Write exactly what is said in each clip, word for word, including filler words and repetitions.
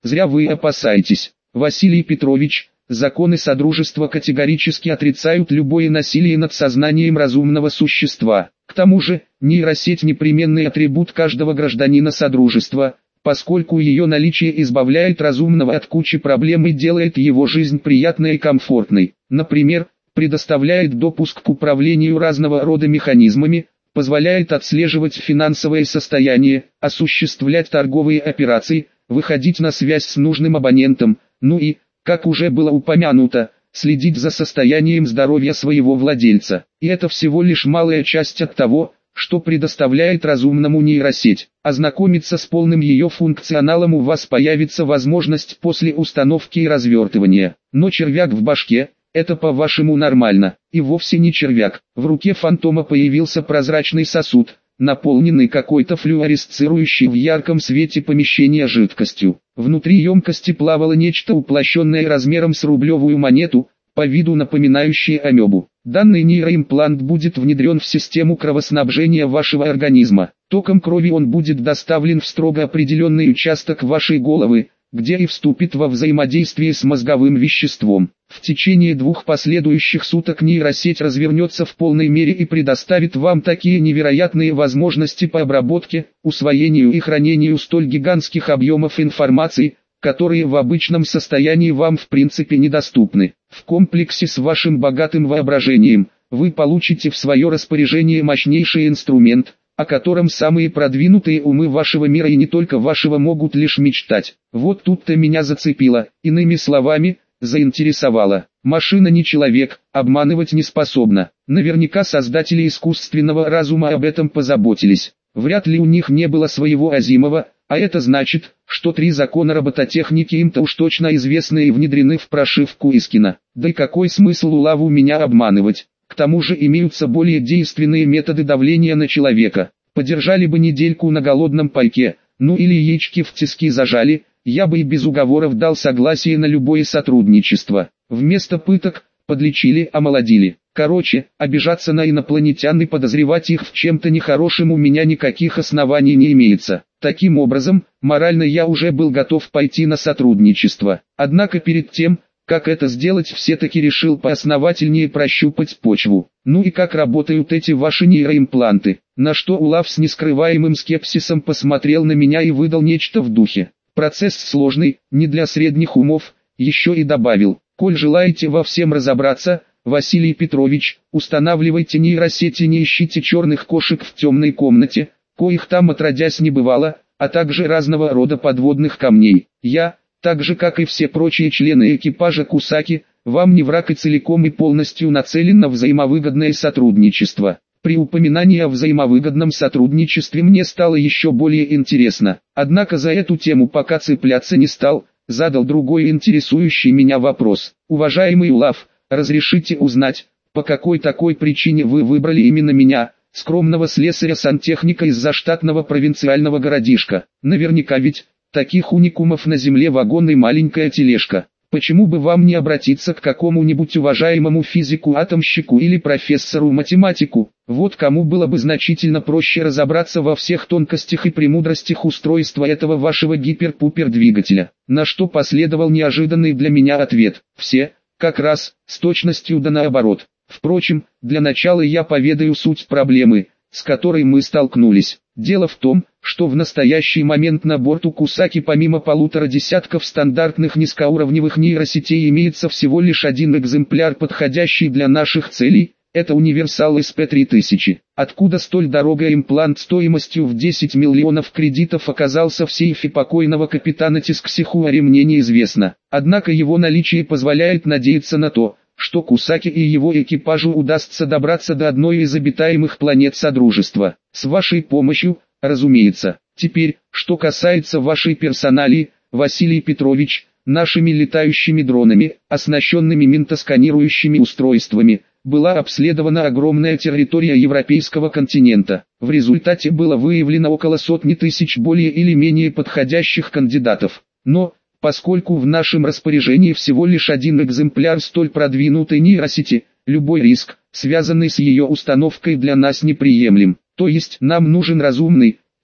Зря вы опасаетесь, Василий Петрович. Законы Содружества категорически отрицают любое насилие над сознанием разумного существа. К тому же, нейросеть – непременный атрибут каждого гражданина Содружества, поскольку ее наличие избавляет разумного от кучи проблем и делает его жизнь приятной и комфортной. Например, предоставляет допуск к управлению разного рода механизмами, позволяет отслеживать финансовое состояние, осуществлять торговые операции, выходить на связь с нужным абонентом, ну и, как уже было упомянуто, следить за состоянием здоровья своего владельца. И это всего лишь малая часть от того, что предоставляет разумному нейросеть. Ознакомиться с полным ее функционалом у вас появится возможность после установки и развертывания. Но червяк в башке – это по-вашему нормально. И вовсе не червяк. В руке фантома появился прозрачный сосуд, наполненный какой-то флюоресцирующей в ярком свете помещения жидкостью. Внутри емкости плавало нечто уплощенное размером с рублевую монету, по виду напоминающее амебу. Данный нейроимплант будет внедрен в систему кровоснабжения вашего организма. Током крови он будет доставлен в строго определенный участок вашей головы, где и вступит во взаимодействие с мозговым веществом. В течение двух последующих суток нейросеть развернется в полной мере и предоставит вам такие невероятные возможности по обработке, усвоению и хранению столь гигантских объемов информации, которые в обычном состоянии вам в принципе недоступны. В комплексе с вашим богатым воображением, вы получите в свое распоряжение мощнейший инструмент, о котором самые продвинутые умы вашего мира и не только вашего могут лишь мечтать. Вот тут-то меня зацепило, иными словами, заинтересовало. Машина не человек, обманывать не способна. Наверняка создатели искусственного разума об этом позаботились. Вряд ли у них не было своего Азимова, а это значит, что три закона робототехники им-то уж точно известны и внедрены в прошивку Искина. Да и какой смысл улаву меня обманывать? К тому же имеются более действенные методы давления на человека. Подержали бы недельку на голодном пайке, ну или яички в тиски зажали, я бы и без уговоров дал согласие на любое сотрудничество. Вместо пыток, подлечили, омолодили. Короче, обижаться на инопланетян и подозревать их в чем-то нехорошем у меня никаких оснований не имеется. Таким образом, морально я уже был готов пойти на сотрудничество. Однако перед тем, как это сделать, все-таки решил поосновательнее прощупать почву. Ну и как работают эти ваши нейроимпланты? На что Улав с нескрываемым скепсисом посмотрел на меня и выдал нечто в духе: процесс сложный, не для средних умов, еще и добавил: коль желаете во всем разобраться, Василий Петрович, устанавливайте нейросети, не ищите черных кошек в темной комнате, коих там отродясь не бывало, а также разного рода подводных камней. Я, так же как и все прочие члены экипажа Кусаки, вам не враг и целиком и полностью нацелен на взаимовыгодное сотрудничество. При упоминании о взаимовыгодном сотрудничестве мне стало еще более интересно. Однако за эту тему пока цепляться не стал, задал другой интересующий меня вопрос. Уважаемый Улав, разрешите узнать, по какой такой причине вы выбрали именно меня, скромного слесаря-сантехника из заштатного провинциального городишка? Наверняка ведь таких уникумов на земле вагон и маленькая тележка. Почему бы вам не обратиться к какому-нибудь уважаемому физику-атомщику или профессору-математику? Вот кому было бы значительно проще разобраться во всех тонкостях и премудростях устройства этого вашего гипер-пупер-двигателя. На что последовал неожиданный для меня ответ: все, как раз, с точностью да наоборот. Впрочем, для начала я поведаю суть проблемы, с которой мы столкнулись. Дело в том, что в настоящий момент на борту Кусаки помимо полутора десятков стандартных низкоуровневых нейросетей имеется всего лишь один экземпляр, подходящий для наших целей. Это универсал эс пи три тысячи. Откуда столь дорогой имплант стоимостью в десять миллионов кредитов оказался в сейфе покойного капитана Тисксихуари, мне неизвестно. Однако его наличие позволяет надеяться на то, что Кусаки и его экипажу удастся добраться до одной из обитаемых планет Содружества. С вашей помощью, разумеется. Теперь, что касается вашей персоналии, Василий Петрович, нашими летающими дронами, оснащенными ментосканирующими устройствами, была обследована огромная территория европейского континента. В результате было выявлено около сотни тысяч более или менее подходящих кандидатов. Но, поскольку в нашем распоряжении всего лишь один экземпляр столь продвинутой нейросети, любой риск, связанный с ее установкой, для нас неприемлем. То есть нам нужен разумный,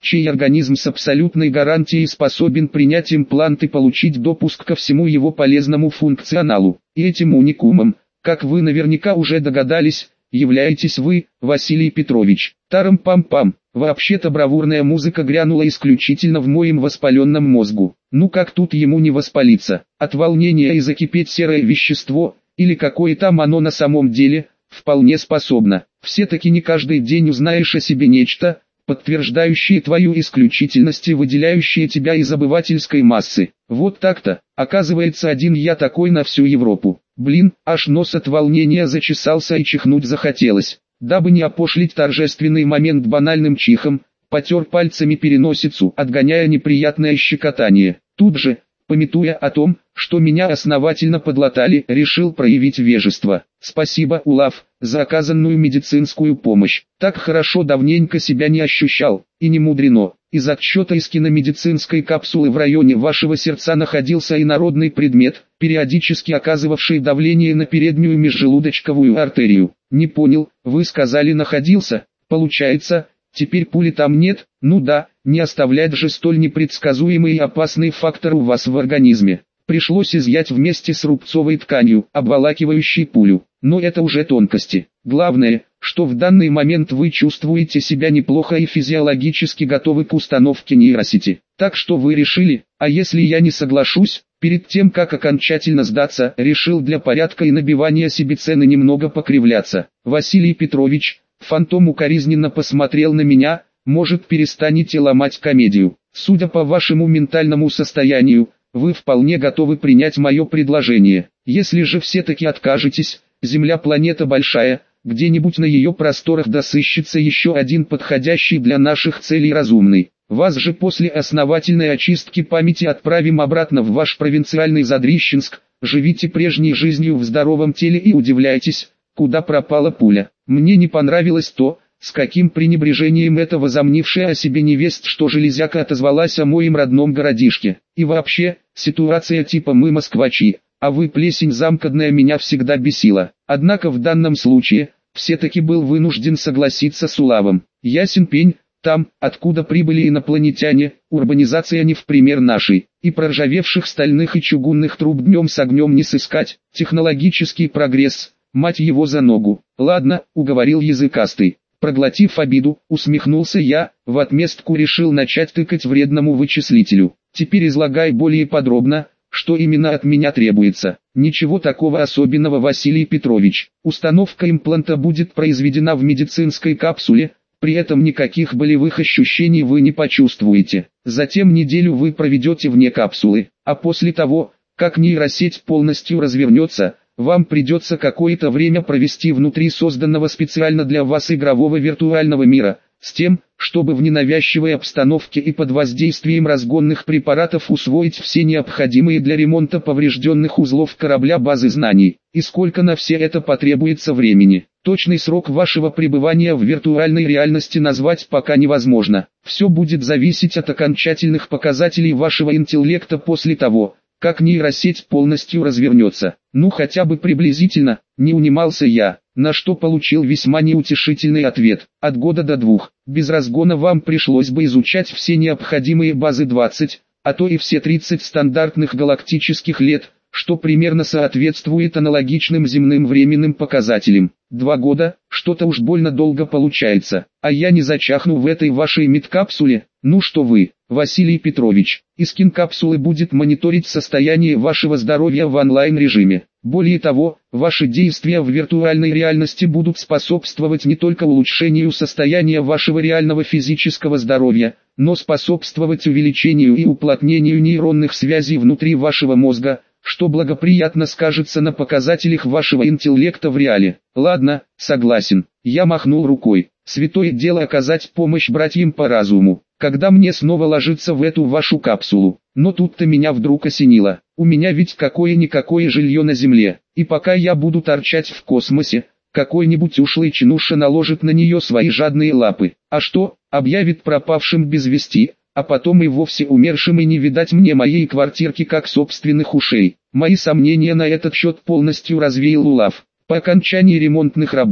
чей организм с абсолютной гарантией способен принять имплант и получить допуск ко всему его полезному функционалу. И этим уникумом, как вы наверняка уже догадались, являетесь вы, Василий Петрович. Тарам-пам-пам. Вообще-то бравурная музыка грянула исключительно в моем воспаленном мозгу. Ну как тут ему не воспалиться? От волнения и закипеть серое вещество, или какое там оно на самом деле, вполне способно. Все-таки не каждый день узнаешь о себе нечто, подтверждающее твою исключительность и выделяющее тебя из обывательской массы. Вот так-то, оказывается, один я такой на всю Европу. Блин, аж нос от волнения зачесался и чихнуть захотелось. Дабы не опошлить торжественный момент банальным чихом, потер пальцами переносицу, отгоняя неприятное щекотание. Тут же, памятуя о том, что меня основательно подлатали, решил проявить вежество. Спасибо, Улав, за оказанную медицинскую помощь. Так хорошо давненько себя не ощущал, и не мудрено. Из отсчета из киномедицинской капсулы в районе вашего сердца находился инородный предмет, периодически оказывавший давление на переднюю межжелудочковую артерию. Не понял, вы сказали находился, получается, теперь пули там нет? Ну да, не оставлять же столь непредсказуемый и опасный фактор у вас в организме. Пришлось изъять вместе с рубцовой тканью, обволакивающей пулю. Но это уже тонкости. Главное, что в данный момент вы чувствуете себя неплохо и физиологически готовы к установке нейросети. Так что вы решили, а если я не соглашусь, перед тем как окончательно сдаться, решил для порядка и набивания себе цены немного покривляться. Василий Петрович, фантом укоризненно посмотрел на меня, может, перестанете ломать комедию. Судя по вашему ментальному состоянию, вы вполне готовы принять мое предложение. Если же все-таки откажетесь, Земля планета большая, где-нибудь на ее просторах досыщется еще один подходящий для наших целей разумный. Вас же после основательной очистки памяти отправим обратно в ваш провинциальный Задрищенск, живите прежней жизнью в здоровом теле и удивляйтесь, куда пропала пуля. Мне не понравилось то, с каким пренебрежением эта возомнившая о себе невест, что железяка, отозвалась о моем родном городишке. И вообще, ситуация типа «мы москвачи, а вы плесень замкадная» меня всегда бесила. Однако в данном случае, все-таки был вынужден согласиться с Улавом. Ясен пень, там, откуда прибыли инопланетяне, урбанизация не в пример нашей, и проржавевших стальных и чугунных труб днем с огнем не сыскать, технологический прогресс, мать его за ногу. Ладно, уговорил языкастый. Проглотив обиду, усмехнулся я, в отместку решил начать тыкать вредному вычислителю. Теперь излагай более подробно, что именно от меня требуется. Ничего такого особенного, Василий Петрович. Установка импланта будет произведена в медицинской капсуле, при этом никаких болевых ощущений вы не почувствуете. Затем неделю вы проведете вне капсулы, а после того, как нейросеть полностью развернется, вам придется какое-то время провести внутри созданного специально для вас игрового виртуального мира, с тем, чтобы в ненавязчивой обстановке и под воздействием разгонных препаратов усвоить все необходимые для ремонта поврежденных узлов корабля базы знаний. И сколько на все это потребуется времени. Точный срок вашего пребывания в виртуальной реальности назвать пока невозможно. Все будет зависеть от окончательных показателей вашего интеллекта после того, как нейросеть полностью развернется. Ну хотя бы приблизительно, не унимался я, на что получил весьма неутешительный ответ. От года до двух, без разгона вам пришлось бы изучать все необходимые базы двадцать, а то и все тридцать стандартных галактических лет, что примерно соответствует аналогичным земным временным показателям. Два года, что-то уж больно долго получается, а я не зачахну в этой вашей медкапсуле. Ну что вы, Василий Петрович, Искин капсулы будет мониторить состояние вашего здоровья в онлайн-режиме. Более того, ваши действия в виртуальной реальности будут способствовать не только улучшению состояния вашего реального физического здоровья, но способствовать увеличению и уплотнению нейронных связей внутри вашего мозга, что благоприятно скажется на показателях вашего интеллекта в реале. Ладно, согласен. Я махнул рукой. Святое дело оказать помощь братьям по разуму, когда мне снова ложиться в эту вашу капсулу. Но тут-то меня вдруг осенило. У меня ведь какое-никакое жилье на Земле, и пока я буду торчать в космосе, какой-нибудь ушлый чинуша наложит на нее свои жадные лапы. А что, объявит пропавшим без вести, а потом и вовсе умершим, и не видать мне моей квартирки как собственных ушей. Мои сомнения на этот счет полностью развеял Улав. По окончании ремонтных работ,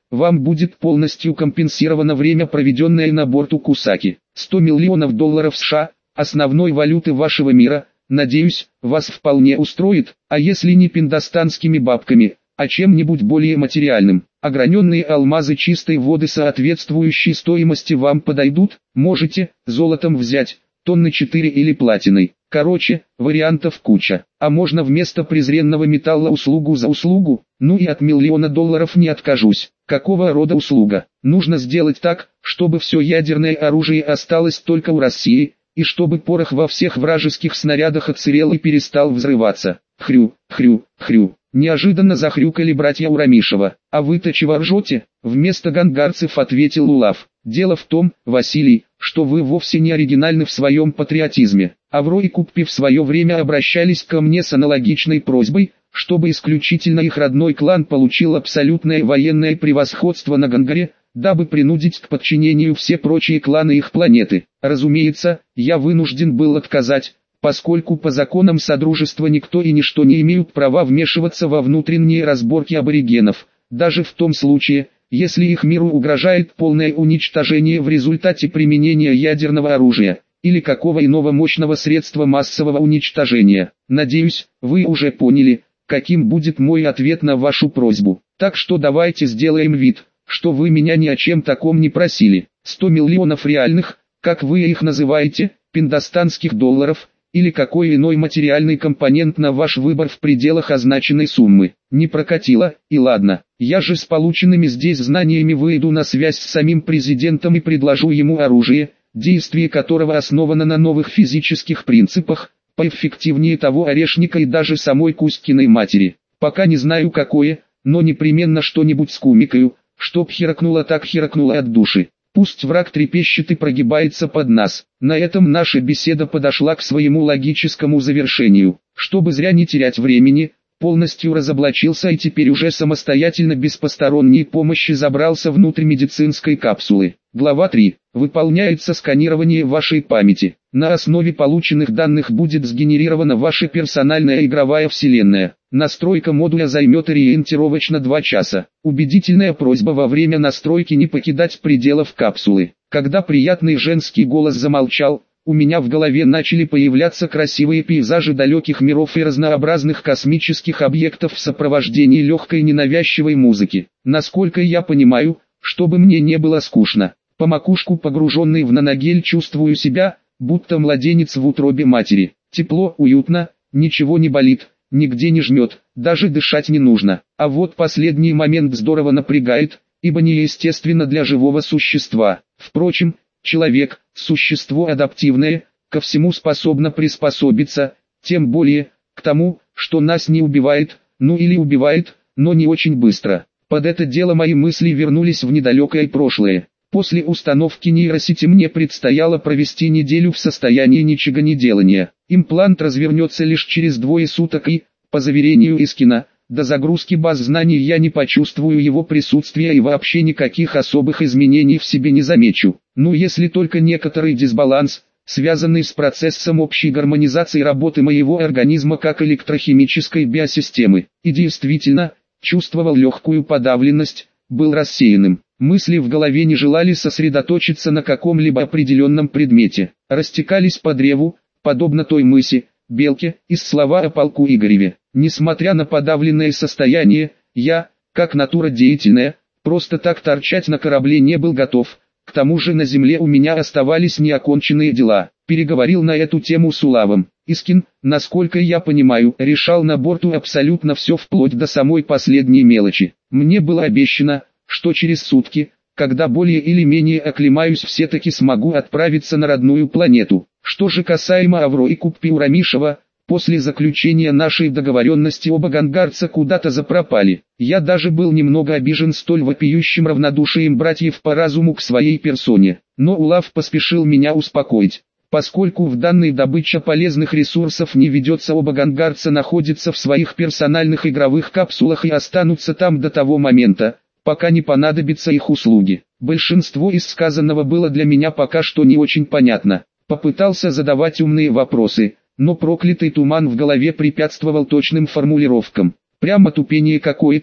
вам будет полностью компенсировано время, проведенное на борту Кусаки. сто миллионов долларов США, основной валюты вашего мира, надеюсь, вас вполне устроит, а если не пиндостанскими бабками, а чем-нибудь более материальным. Ограненные алмазы чистой воды, соответствующей стоимости, вам подойдут, можете золотом взять, тонны четыре или платиной. Короче, вариантов куча. А можно вместо презренного металла услугу за услугу? Ну и от миллиона долларов не откажусь. Какого рода услуга? Нужно сделать так, чтобы все ядерное оружие осталось только у России, и чтобы порох во всех вражеских снарядах отсырел и перестал взрываться. Хрю, хрю, хрю. Неожиданно захрюкали братья Урамишева. «А вы-то чего ржете?» — вместо гангарцев ответил Улав. «Дело в том, Василий, что вы вовсе не оригинальны в своем патриотизме. Авро и Куппи в свое время обращались ко мне с аналогичной просьбой, чтобы исключительно их родной клан получил абсолютное военное превосходство на Гангаре, дабы принудить к подчинению все прочие кланы их планеты. Разумеется, я вынужден был отказать, поскольку по законам Содружества никто и ничто не имеют права вмешиваться во внутренние разборки аборигенов, даже в том случае, если их миру угрожает полное уничтожение в результате применения ядерного оружия, или какого иного мощного средства массового уничтожения. Надеюсь, вы уже поняли, каким будет мой ответ на вашу просьбу. Так что давайте сделаем вид, что вы меня ни о чем таком не просили. сто миллионов реальных, как вы их называете, пиндостанских долларов, или какой иной материальный компонент на ваш выбор в пределах означенной суммы. Не прокатило, и ладно. Я же с полученными здесь знаниями выйду на связь с самим президентом и предложу ему оружие, действие которого основано на новых физических принципах, поэффективнее того орешника и даже самой Кузькиной матери. Пока не знаю какое, но непременно что-нибудь скумекаю, чтоб херакнуло так херакнуло от души. Пусть враг трепещет и прогибается под нас. На этом наша беседа подошла к своему логическому завершению. Чтобы зря не терять времени, полностью разоблачился и теперь уже самостоятельно без посторонней помощи забрался внутрь медицинской капсулы. Глава три. Выполняется сканирование вашей памяти. На основе полученных данных будет сгенерирована ваша персональная игровая вселенная. Настройка модуля займет ориентировочно два часа. Убедительная просьба во время настройки не покидать пределов капсулы. Когда приятный женский голос замолчал, у меня в голове начали появляться красивые пейзажи далеких миров и разнообразных космических объектов в сопровождении легкой ненавязчивой музыки. Насколько я понимаю, чтобы мне не было скучно, по макушку погруженный в наногель чувствую себя, будто младенец в утробе матери. Тепло, уютно, ничего не болит, нигде не жмет, даже дышать не нужно. А вот последний момент здорово напрягает, ибо неестественно для живого существа. Впрочем, человек – существо адаптивное, ко всему способно приспособиться, тем более, к тому, что нас не убивает, ну или убивает, но не очень быстро. Под это дело мои мысли вернулись в недалекое прошлое. После установки нейросети мне предстояло провести неделю в состоянии ничегонеделания. Имплант развернется лишь через двое суток и, по заверению Искина, до загрузки баз знаний я не почувствую его присутствия и вообще никаких особых изменений в себе не замечу. Ну если только некоторый дисбаланс, связанный с процессом общей гармонизации работы моего организма как электрохимической биосистемы. И действительно, чувствовал легкую подавленность, был рассеянным. Мысли в голове не желали сосредоточиться на каком-либо определенном предмете. Растекались по древу, подобно той мыси, белке, из слова о полку Игореве. Несмотря на подавленное состояние, я, как натура деятельная, просто так торчать на корабле не был готов. К тому же на земле у меня оставались неоконченные дела. Переговорил на эту тему с Улавом. Искин, насколько я понимаю, решал на борту абсолютно все вплоть до самой последней мелочи. Мне было обещано, что через сутки, когда более или менее оклемаюсь, все-таки смогу отправиться на родную планету. Что же касаемо Авро и Куппи Урамишева, после заключения нашей договоренности оба гангарца куда-то запропали. Я даже был немного обижен столь вопиющим равнодушием братьев по разуму к своей персоне. Но Улав поспешил меня успокоить. Поскольку в данной добыче полезных ресурсов не ведется, оба гангарца находятся в своих персональных игровых капсулах и останутся там до того момента, пока не понадобятся их услуги. Большинство из сказанного было для меня пока что не очень понятно. Попытался задавать умные вопросы, но проклятый туман в голове препятствовал точным формулировкам. Прямо тупение какое-то,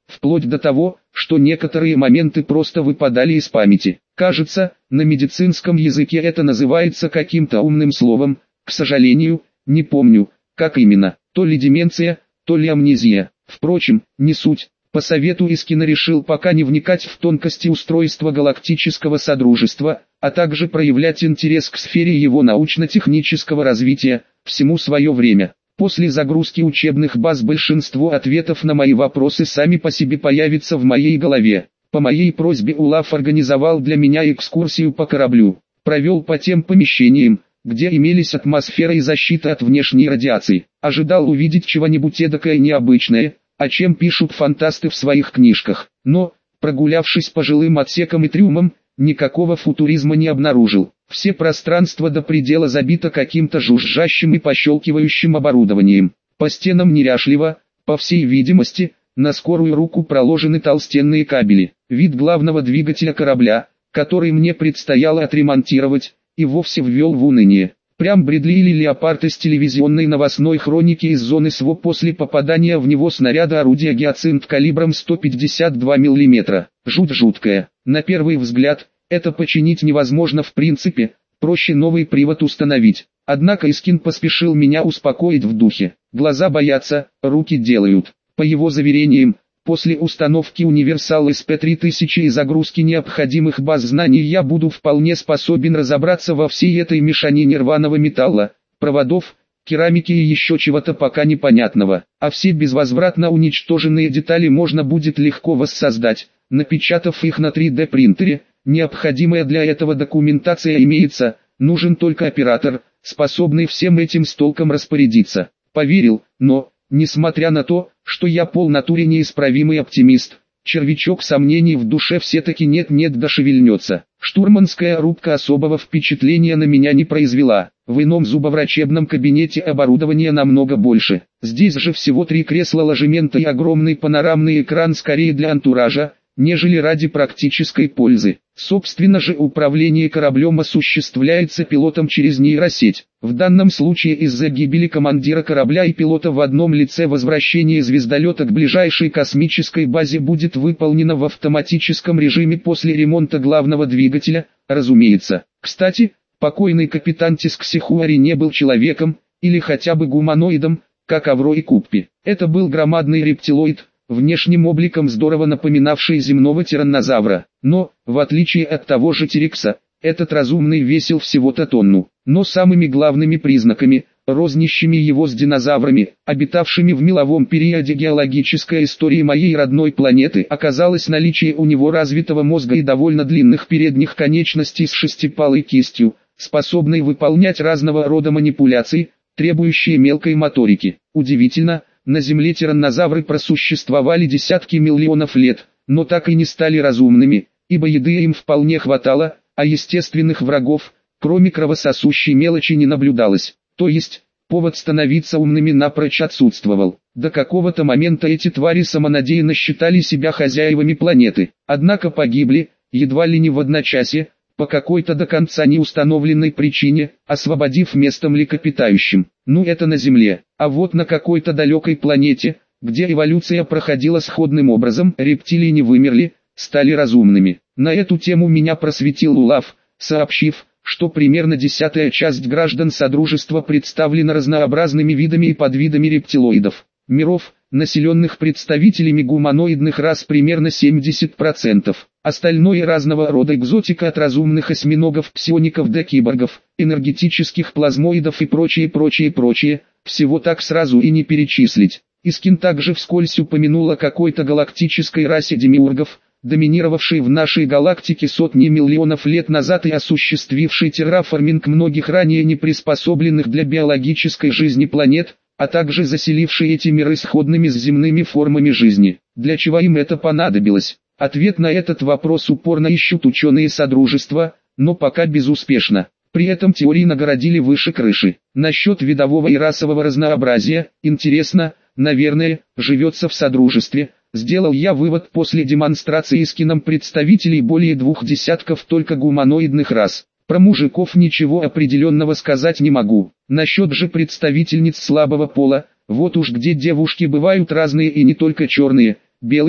вплоть до того, что некоторые моменты просто выпадали из памяти. Кажется, на медицинском языке это называется каким-то умным словом, к сожалению, не помню, как именно, то ли деменция, то ли амнезия. Впрочем, не суть. По совету Искина решил пока не вникать в тонкости устройства галактического содружества, а также проявлять интерес к сфере его научно-технического развития, всему свое время. После загрузки учебных баз большинство ответов на мои вопросы сами по себе появятся в моей голове. По моей просьбе Улав организовал для меня экскурсию по кораблю, провел по тем помещениям, где имелись атмосфера и защита от внешней радиации. Ожидал увидеть чего-нибудь эдакое необычное, о чем пишут фантасты в своих книжках. Но, прогулявшись по жилым отсекам и трюмам, никакого футуризма не обнаружил. Все пространство до предела забито каким-то жужжащим и пощелкивающим оборудованием. По стенам неряшливо, по всей видимости, на скорую руку проложены толстенные кабели. Вид главного двигателя корабля, который мне предстояло отремонтировать, и вовсе ввел в уныние. Прям Бредли или Леопард из телевизионной новостной хроники из зоны СВО после попадания в него снаряда орудия «Гиацинт» калибром сто пятьдесят два миллиметра. Жуть жуткая. На первый взгляд, это починить невозможно в принципе, проще новый привод установить. Однако Искин поспешил меня успокоить в духе. Глаза боятся, руки делают. По его заверениям, после установки универсал эс пэ три тысячи и загрузки необходимых баз знаний я буду вполне способен разобраться во всей этой мешанине рваного металла, проводов, керамики и еще чего-то пока непонятного. А все безвозвратно уничтоженные детали можно будет легко воссоздать, напечатав их на три дэ принтере. Необходимая для этого документация имеется, нужен только оператор, способный всем этим с толком распорядиться. Поверил, но, несмотря на то, что я пол натуре неисправимый оптимист, червячок сомнений в душе все-таки нет-нет да шевельнется. Штурманская рубка особого впечатления на меня не произвела. В ином зубоврачебном кабинете оборудования намного больше. Здесь же всего три кресла ложемента и огромный панорамный экран скорее для антуража, нежели ради практической пользы. Собственно же управление кораблем осуществляется пилотом через нейросеть. В данном случае из-за гибели командира корабля и пилота в одном лице возвращение звездолета к ближайшей космической базе будет выполнено в автоматическом режиме после ремонта главного двигателя, разумеется. Кстати, покойный капитан Тисксихуари не был человеком, или хотя бы гуманоидом, как Авро и Куппи. Это был громадный рептилоид, внешним обликом здорово напоминавший земного тираннозавра. Но, в отличие от того же Терекса, этот разумный весил всего-то тонну. Но самыми главными признаками, рознищими его с динозаврами, обитавшими в меловом периоде геологической истории моей родной планеты, оказалось наличие у него развитого мозга и довольно длинных передних конечностей с шестипалой кистью, способной выполнять разного рода манипуляции, требующие мелкой моторики. Удивительно, на Земле тираннозавры просуществовали десятки миллионов лет, но так и не стали разумными, ибо еды им вполне хватало, а естественных врагов, кроме кровососущей мелочи, не наблюдалось. То есть, повод становиться умными напрочь отсутствовал. До какого-то момента эти твари самонадеянно считали себя хозяевами планеты, однако погибли, едва ли не в одночасье, по какой-то до конца не установленной причине, освободив место млекопитающим. Ну это на Земле, а вот на какой-то далекой планете, где эволюция проходила сходным образом, рептилии не вымерли, стали разумными. На эту тему меня просветил Улав, сообщив, что примерно десятая часть граждан Содружества представлена разнообразными видами и подвидами рептилоидов. Миров, населенных представителями гуманоидных рас, примерно семьдесят процентов. Остальное разного рода экзотика от разумных осьминогов, псиоников до киборгов, энергетических плазмоидов и прочее прочее прочее, всего так сразу и не перечислить. Искин также вскользь упомянул о какой-то галактической расе демиургов, доминировавшей в нашей галактике сотни миллионов лет назад и осуществившей терраформинг многих ранее не приспособленных для биологической жизни планет, а также заселившей эти миры сходными с земными формами жизни. Для чего им это понадобилось? Ответ на этот вопрос упорно ищут ученые Содружества, но пока безуспешно. При этом теории нагородили выше крыши. Насчет видового и расового разнообразия, интересно, наверное, живется в Содружестве. Сделал я вывод после демонстрации Искином представителей более двух десятков только гуманоидных рас. Про мужиков ничего определенного сказать не могу. Насчет же представительниц слабого пола, вот уж где девушки бывают разные и не только черные, белые,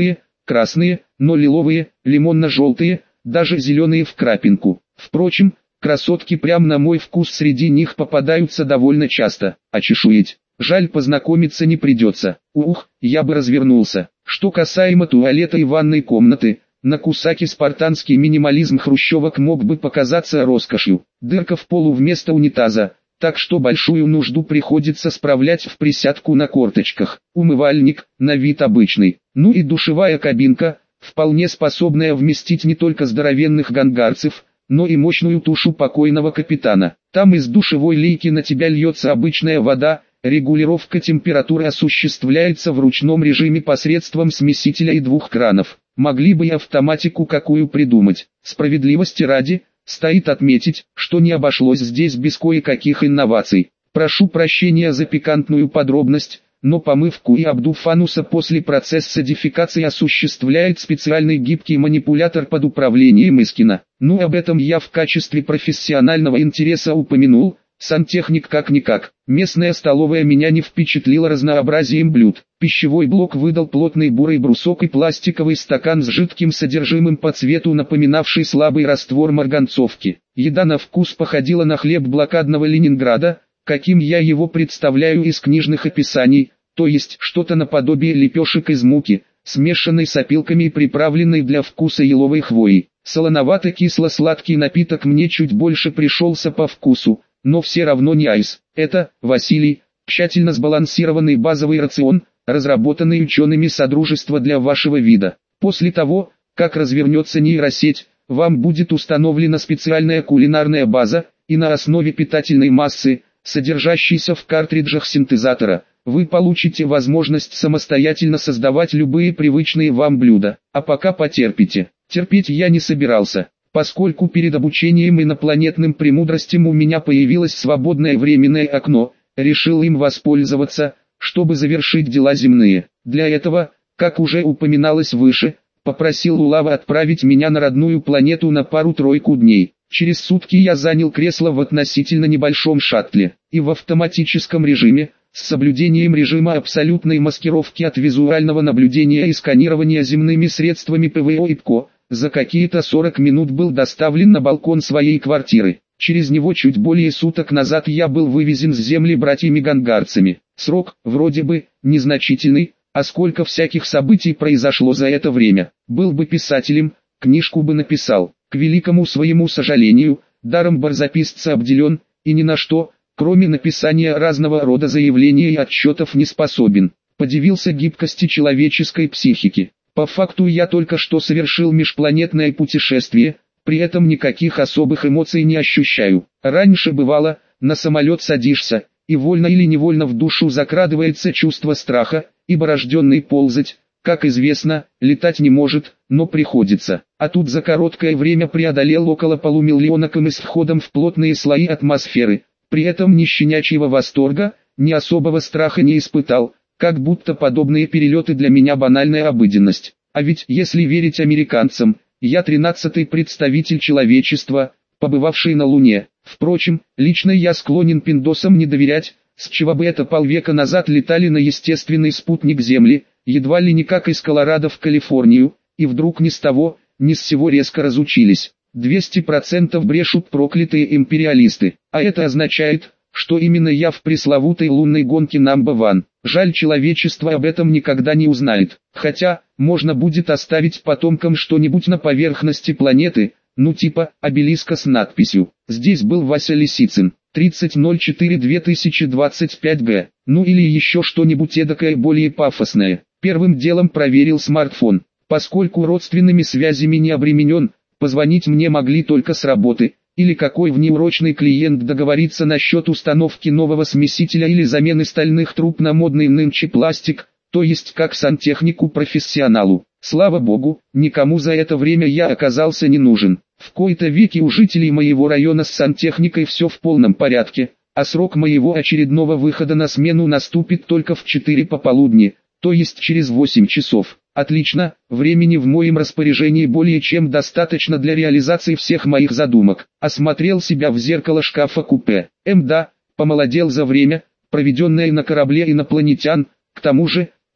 красные, но лиловые, лимонно-желтые, даже зеленые в крапинку. Впрочем, красотки прям на мой вкус среди них попадаются довольно часто. Очешуять. Жаль, познакомиться не придется. Ух, я бы развернулся. Что касаемо туалета и ванной комнаты, на Кусаке спартанский минимализм хрущевок мог бы показаться роскошью. Дырка в полу вместо унитаза, так что большую нужду приходится справлять в присядку на корточках. Умывальник, на вид обычный. Ну и душевая кабинка, вполне способная вместить не только здоровенных гангарцев, но и мощную тушу покойного капитана. Там из душевой лейки на тебя льется обычная вода, регулировка температуры осуществляется в ручном режиме посредством смесителя и двух кранов. Могли бы и автоматику какую придумать. Справедливости ради, стоит отметить, что не обошлось здесь без кое-каких инноваций. Прошу прощения за пикантную подробность, но помывку и обдув ануса после процесса дефекации осуществляет специальный гибкий манипулятор под управлением Искина. Ну, об этом я в качестве профессионального интереса упомянул. Сантехник как-никак. Местная столовая меня не впечатлила разнообразием блюд. Пищевой блок выдал плотный бурый брусок и пластиковый стакан с жидким содержимым по цвету, напоминавший слабый раствор марганцовки. Еда на вкус походила на хлеб блокадного Ленинграда, каким я его представляю из книжных описаний, то есть что-то наподобие лепешек из муки, смешанной с опилками и приправленной для вкуса еловой хвоей. Солоновато-кисло-сладкий напиток мне чуть больше пришелся по вкусу, но все равно не айс. Это, Василий, тщательно сбалансированный базовый рацион, разработанный учеными Содружества для вашего вида. После того, как развернется нейросеть, вам будет установлена специальная кулинарная база, и на основе питательной массы, содержащейся в картриджах синтезатора, вы получите возможность самостоятельно создавать любые привычные вам блюда. А пока потерпите. Терпеть я не собирался. Поскольку перед обучением инопланетным премудростям у меня появилось свободное временное окно, решил им воспользоваться, чтобы завершить дела земные. Для этого, как уже упоминалось выше, попросил Улава отправить меня на родную планету на пару-тройку дней. Через сутки я занял кресло в относительно небольшом шаттле, и в автоматическом режиме, с соблюдением режима абсолютной маскировки от визуального наблюдения и сканирования земными средствами ПВО и ПКО, за какие-то сорок минут был доставлен на балкон своей квартиры. Через него чуть более суток назад я был вывезен с земли братьями-гангарцами. Срок, вроде бы, незначительный, а сколько всяких событий произошло за это время. Был бы писателем, книжку бы написал. К великому своему сожалению, даром барзаписца обделен, и ни на что, кроме написания разного рода заявлений и отчетов, не способен. Подивился гибкости человеческой психики. По факту я только что совершил межпланетное путешествие, при этом никаких особых эмоций не ощущаю. Раньше бывало, на самолет садишься, и вольно или невольно в душу закрадывается чувство страха, ибо рожденный ползать, как известно, летать не может, но приходится. А тут за короткое время преодолел около полумиллиона км с входом в плотные слои атмосферы, при этом ни щенячьего восторга, ни особого страха не испытал. Как будто подобные перелеты для меня банальная обыденность. А ведь, если верить американцам, я тринадцатый представитель человечества, побывавший на Луне. Впрочем, лично я склонен пиндосам не доверять, с чего бы это полвека назад летали на естественный спутник Земли, едва ли не как из Колорадо в Калифорнию, и вдруг ни с того, ни с сего резко разучились. двести процентов брешут проклятые империалисты, а это означает, что именно я в пресловутой лунной гонке number one. Жаль, человечество об этом никогда не узнает. Хотя, можно будет оставить потомкам что-нибудь на поверхности планеты, ну типа обелиска с надписью «Здесь был Вася Лисицын, тридцать ноль четыре две тысячи двадцать пять гэ». Ну или еще что-нибудь эдакое более пафосное. Первым делом проверил смартфон. Поскольку родственными связями не обременен, позвонить мне могли только с работы. Или какой внеурочный клиент договорится насчет установки нового смесителя или замены стальных труб на модный нынче пластик, то есть как сантехнику-профессионалу. Слава богу, никому за это время я оказался не нужен. В кои-то веки у жителей моего района с сантехникой все в полном порядке, а срок моего очередного выхода на смену наступит только в четыре пополудни, то есть через восемь часов. Отлично, времени в моем распоряжении более чем достаточно для реализации всех моих задумок. Осмотрел себя в зеркало шкафа купе. Мда, помолодел за время, проведенное на корабле инопланетян. К тому же,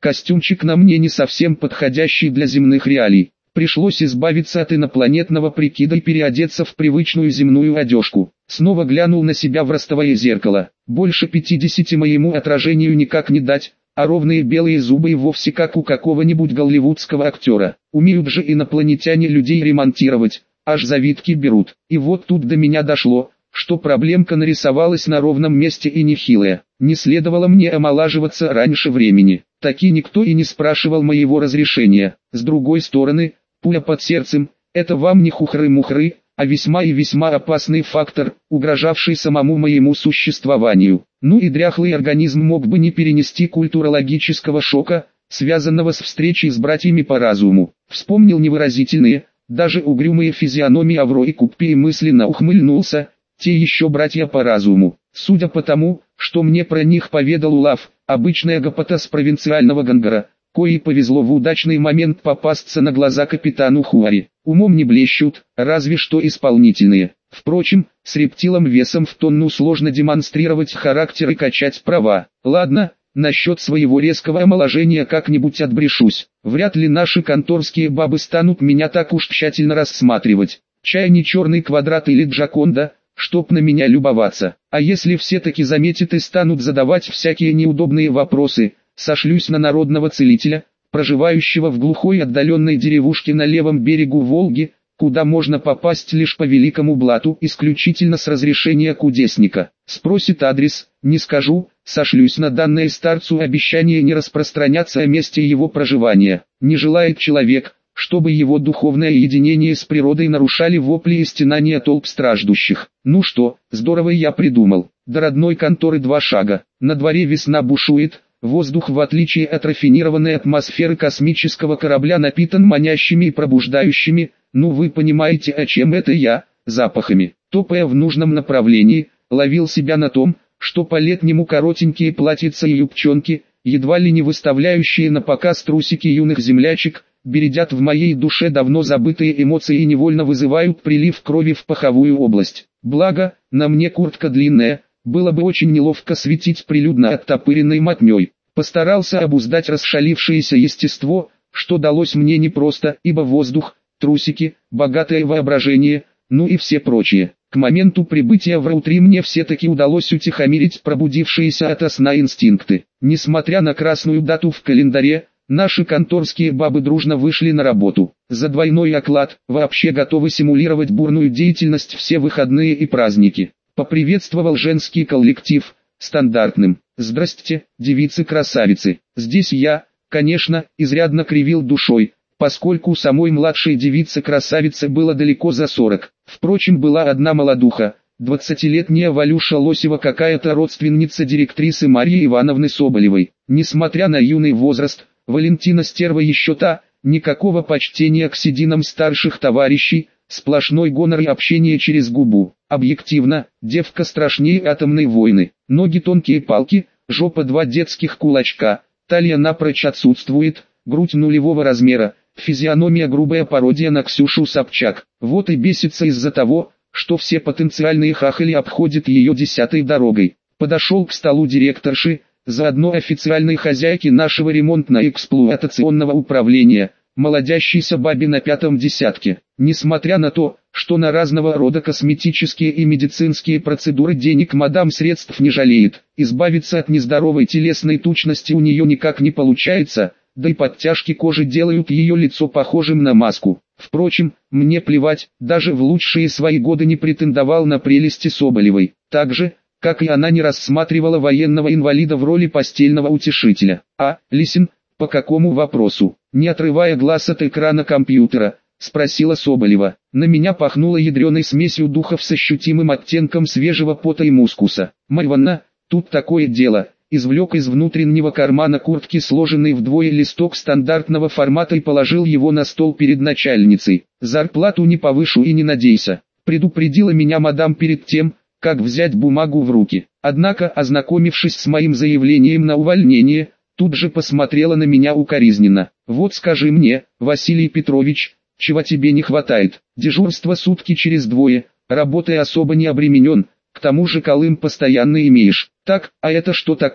Костюмчик на мне не совсем подходящий для земных реалий. Пришлось избавиться от инопланетного прикида и переодеться в привычную земную одежку. Снова глянул на себя в ростовое зеркало. Больше пятидесяти моему отражению никак не дать, а ровные белые зубы и вовсе как у какого-нибудь голливудского актера. Умеют же инопланетяне людей ремонтировать, аж завитки берут. И вот тут до меня дошло, что проблемка нарисовалась на ровном месте и нехилая. Не следовало мне омолаживаться раньше времени. Таки никто и не спрашивал моего разрешения. С другой стороны, пуля под сердцем – это вам не хухры-мухры, а весьма и весьма опасный фактор, угрожавший самому моему существованию. Ну и дряхлый организм мог бы не перенести культурологического шока, связанного с встречей с братьями по разуму. Вспомнил невыразительные, даже угрюмые физиономии Авро и Куппи и мысленно ухмыльнулся, те еще братья по разуму. Судя по тому, что мне про них поведал Улав, обычная гопота с провинциального Гангара, коей повезло в удачный момент попасться на глаза капитану Хуари. Умом не блещут, разве что исполнительные. Впрочем, с рептилом весом в тонну сложно демонстрировать характер и качать права. Ладно, насчет своего резкого омоложения как-нибудь отбрешусь. Вряд ли наши конторские бабы станут меня так уж тщательно рассматривать. Чай не черный квадрат или Джаконда, чтоб на меня любоваться. А если все-таки заметят и станут задавать всякие неудобные вопросы, сошлюсь на народного целителя, проживающего в глухой отдаленной деревушке на левом берегу Волги, куда можно попасть лишь по великому блату исключительно с разрешения кудесника. Спросит адрес, не скажу, сошлюсь на данное старцу обещание не распространяться о месте его проживания. Не желает человек, чтобы его духовное единение с природой нарушали вопли и стенания толп страждущих. Ну что, здорово я придумал. До родной конторы два шага. На дворе весна бушует, воздух в отличие от рафинированной атмосферы космического корабля напитан манящими и пробуждающими, ну вы понимаете, о чем это я, запахами. Топая в нужном направлении, ловил себя на том, что по-летнему коротенькие платьица и юбчонки, едва ли не выставляющие на показ трусики юных землячек, бередят в моей душе давно забытые эмоции и невольно вызывают прилив крови в паховую область. Благо, на мне куртка длинная, было бы очень неловко светить прилюдно оттопыренной мотней. Постарался обуздать расшалившееся естество, что далось мне непросто, ибо воздух, трусики, богатое воображение, ну и все прочее. К моменту прибытия в Раутри мне все-таки удалось утихомирить пробудившиеся ото сна инстинкты. Несмотря на красную дату в календаре, наши конторские бабы дружно вышли на работу. За двойной оклад, вообще готовы симулировать бурную деятельность все выходные и праздники. Поприветствовал женский коллектив, стандартным: «Здрасте, девицы-красавицы». Здесь я, конечно, изрядно кривил душой, поскольку самой младшей девице-красавице было далеко за сорок. Впрочем, была одна молодуха, двадцатилетняя Валюша Лосева, какая-то родственница директрисы Марьи Ивановны Соболевой. Несмотря на юный возраст, Валентина стерва еще та, никакого почтения к сединам старших товарищей, сплошной гонор и общение через губу. Объективно, девка страшнее атомной войны. Ноги тонкие палки, жопа два детских кулачка, талия напрочь отсутствует, грудь нулевого размера, физиономия грубая пародия на Ксюшу Собчак. Вот и бесится из-за того, что все потенциальные хахали обходят ее десятой дорогой. Подошел к столу директорши, заодно официальной хозяйки нашего ремонтно-эксплуатационного управления, молодящейся бабе на пятом десятке. Несмотря на то, что на разного рода косметические и медицинские процедуры денег мадам средств не жалеет, избавиться от нездоровой телесной тучности у нее никак не получается, да и подтяжки кожи делают ее лицо похожим на маску. Впрочем, мне плевать, даже в лучшие свои годы не претендовал на прелести Соболевой. Так же, как и она не рассматривала военного инвалида в роли постельного утешителя. А, Лисин, по какому вопросу? Не отрывая глаз от экрана компьютера, спросила Соболева. На меня пахнуло ядреной смесью духов с ощутимым оттенком свежего пота и мускуса. Майванна, тут такое дело. Извлек из внутреннего кармана куртки сложенный вдвое листок стандартного формата и положил его на стол перед начальницей. Зарплату не повышу и не надейся. Предупредила меня мадам перед тем, как взять бумагу в руки. Однако, ознакомившись с моим заявлением на увольнение, тут же посмотрела на меня укоризненно. Вот скажи мне, Василий Петрович, чего тебе не хватает? Дежурство сутки через двое, работой особо не обременен, к тому же Колым постоянно имеешь. Так, а это что такое?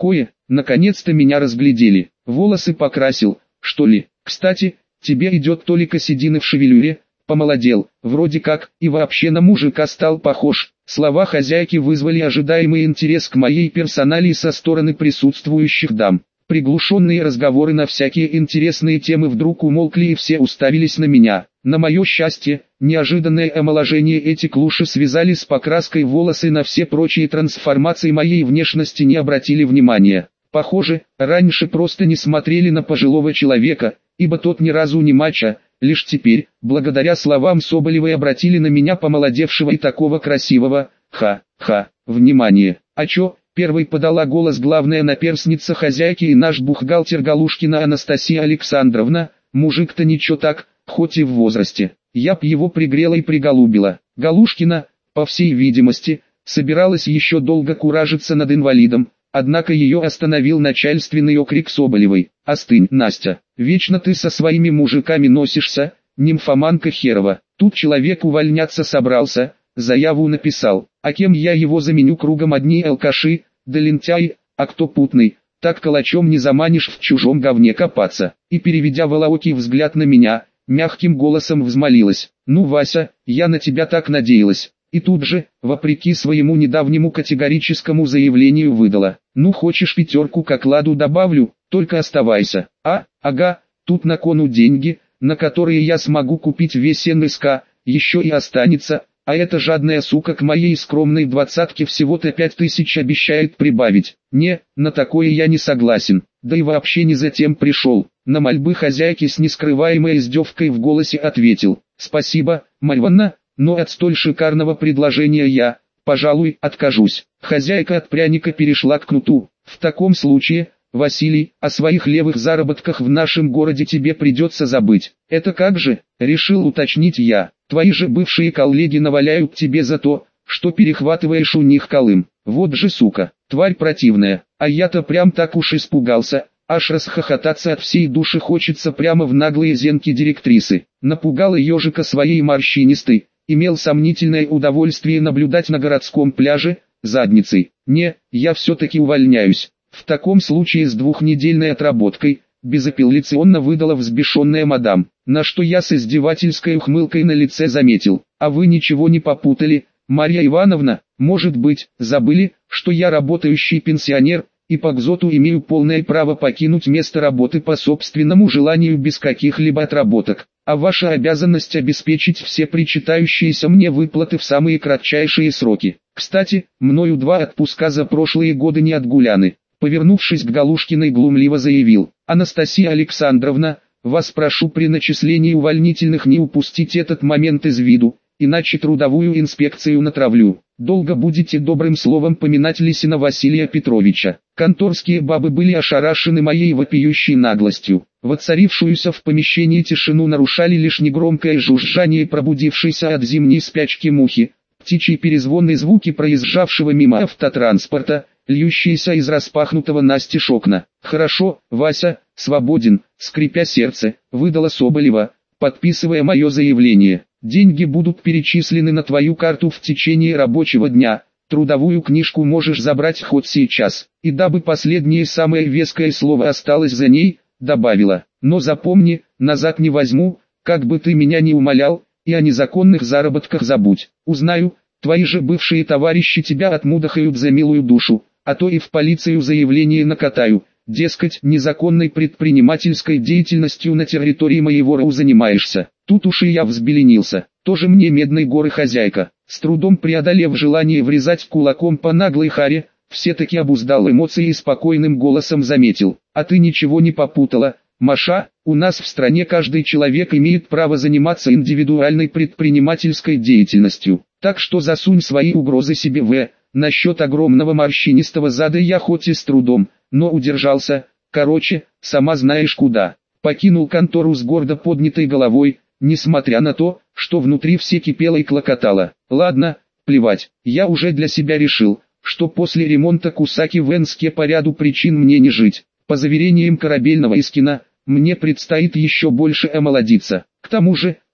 наконец-то меня разглядели. Волосы покрасил, что ли? Кстати, тебе идет толика седины в шевелюре, помолодел, вроде как, и вообще на мужика стал похож. Слова хозяйки вызвали ожидаемый интерес к моей персоналии со стороны присутствующих дам. Приглушенные разговоры на всякие интересные темы вдруг умолкли и все уставились на меня. На мое счастье, неожиданное омоложение эти клуши связали с покраской волосы, на все прочие трансформации моей внешности не обратили внимания. Похоже, раньше просто не смотрели на пожилого человека, ибо тот ни разу не мачо, лишь теперь, благодаря словам Соболевой, обратили на меня помолодевшего и такого красивого, ха-ха, внимание. А чё? Первой подала голос главная наперсница хозяйки и наш бухгалтер Галушкина Анастасия Александровна. Мужик-то ничего так, хоть и в возрасте. Я б его пригрела и приголубила. Галушкина, по всей видимости, собиралась еще долго куражиться над инвалидом, однако ее остановил начальственный окрик Соболевой. «Остынь, Настя, вечно ты со своими мужиками носишься, нимфоманка херова». Тут человек увольняться собрался, заяву написал. А кем я его заменю? Кругом одни алкаши, да лентяи, а кто путный, так калачом не заманишь в чужом говне копаться. И переведя волоокий взгляд на меня, мягким голосом взмолилась: «Ну, Вася, я на тебя так надеялась». И тут же, вопреки своему недавнему категорическому заявлению, выдала: «Ну, хочешь пятерку к окладу добавлю, только оставайся». А, ага, тут на кону деньги, на которые я смогу купить весь эн эс ка, еще и останется. А эта жадная сука к моей скромной двадцатке всего-то пять тысяч обещает прибавить. Не, на такое я не согласен, да и вообще не затем пришел. На мольбы хозяйки с нескрываемой издевкой в голосе ответил: «Спасибо, Марьевна, но от столь шикарного предложения я, пожалуй, откажусь». Хозяйка от пряника перешла к кнуту. «В таком случае, Василий, о своих левых заработках в нашем городе тебе придется забыть». «Это как же?» — решил уточнить я. «Твои же бывшие коллеги наваляют тебе за то, что перехватываешь у них колым. Вот же сука, тварь противная». А я-то прям так уж испугался, аж расхохотаться от всей души хочется прямо в наглые зенки директрисы. Напугал ежика своей морщинистой, имел сомнительное удовольствие наблюдать на городском пляже, задницей. Не, я все-таки увольняюсь. В таком случае с двухнедельной отработкой, безапелляционно выдала взбешенная мадам, на что я с издевательской ухмылкой на лице заметил: «А вы ничего не попутали, Марья Ивановна? Может быть, забыли, что я работающий пенсионер, и по ГЗОТу имею полное право покинуть место работы по собственному желанию без каких-либо отработок, а ваша обязанность обеспечить все причитающиеся мне выплаты в самые кратчайшие сроки. Кстати, мною два отпуска за прошлые годы не отгуляны». Повернувшись к Галушкиной, глумливо заявил: «Анастасия Александровна, вас прошу при начислении увольнительных не упустить этот момент из виду, иначе трудовую инспекцию натравлю. Долго будете добрым словом поминать Лисина Василия Петровича». Конторские бабы были ошарашены моей вопиющей наглостью. Воцарившуюся в помещении тишину нарушали лишь негромкое жужжание пробудившейся от зимней спячки мухи, птичьи перезвонные звуки проезжавшего мимо автотранспорта, льющиеся из распахнутого настежь окна. «Хорошо, Вася, свободен», — скрипя сердце, выдала Соболева, подписывая мое заявление. «Деньги будут перечислены на твою карту в течение рабочего дня, трудовую книжку можешь забрать хоть сейчас». И дабы последнее самое веское слово осталось за ней, добавила: «Но запомни, назад не возьму, как бы ты меня ни умолял, и о незаконных заработках забудь. Узнаю, твои же бывшие товарищи тебя отмудохают за милую душу, а то и в полицию заявление накатаю, дескать, незаконной предпринимательской деятельностью на территории моего РУ занимаешься». Тут уж и я взбеленился. Тоже мне Медной горы хозяйка. С трудом преодолев желание врезать кулаком по наглой харе, все-таки обуздал эмоции и спокойным голосом заметил: «А ты ничего не попутала, Маша? У нас в стране каждый человек имеет право заниматься индивидуальной предпринимательской деятельностью. Так что засунь свои угрозы себе в... Насчет огромного морщинистого зада я хоть и с трудом, но удержался. Короче, сама знаешь куда». Покинул контору с гордо поднятой головой, несмотря на то, что внутри все кипело и клокотало. Ладно, плевать, я уже для себя решил, что после ремонта Кусаки в Энске по ряду причин мне не жить. По заверениям корабельного Искина, мне предстоит еще больше омолодиться. К тому же,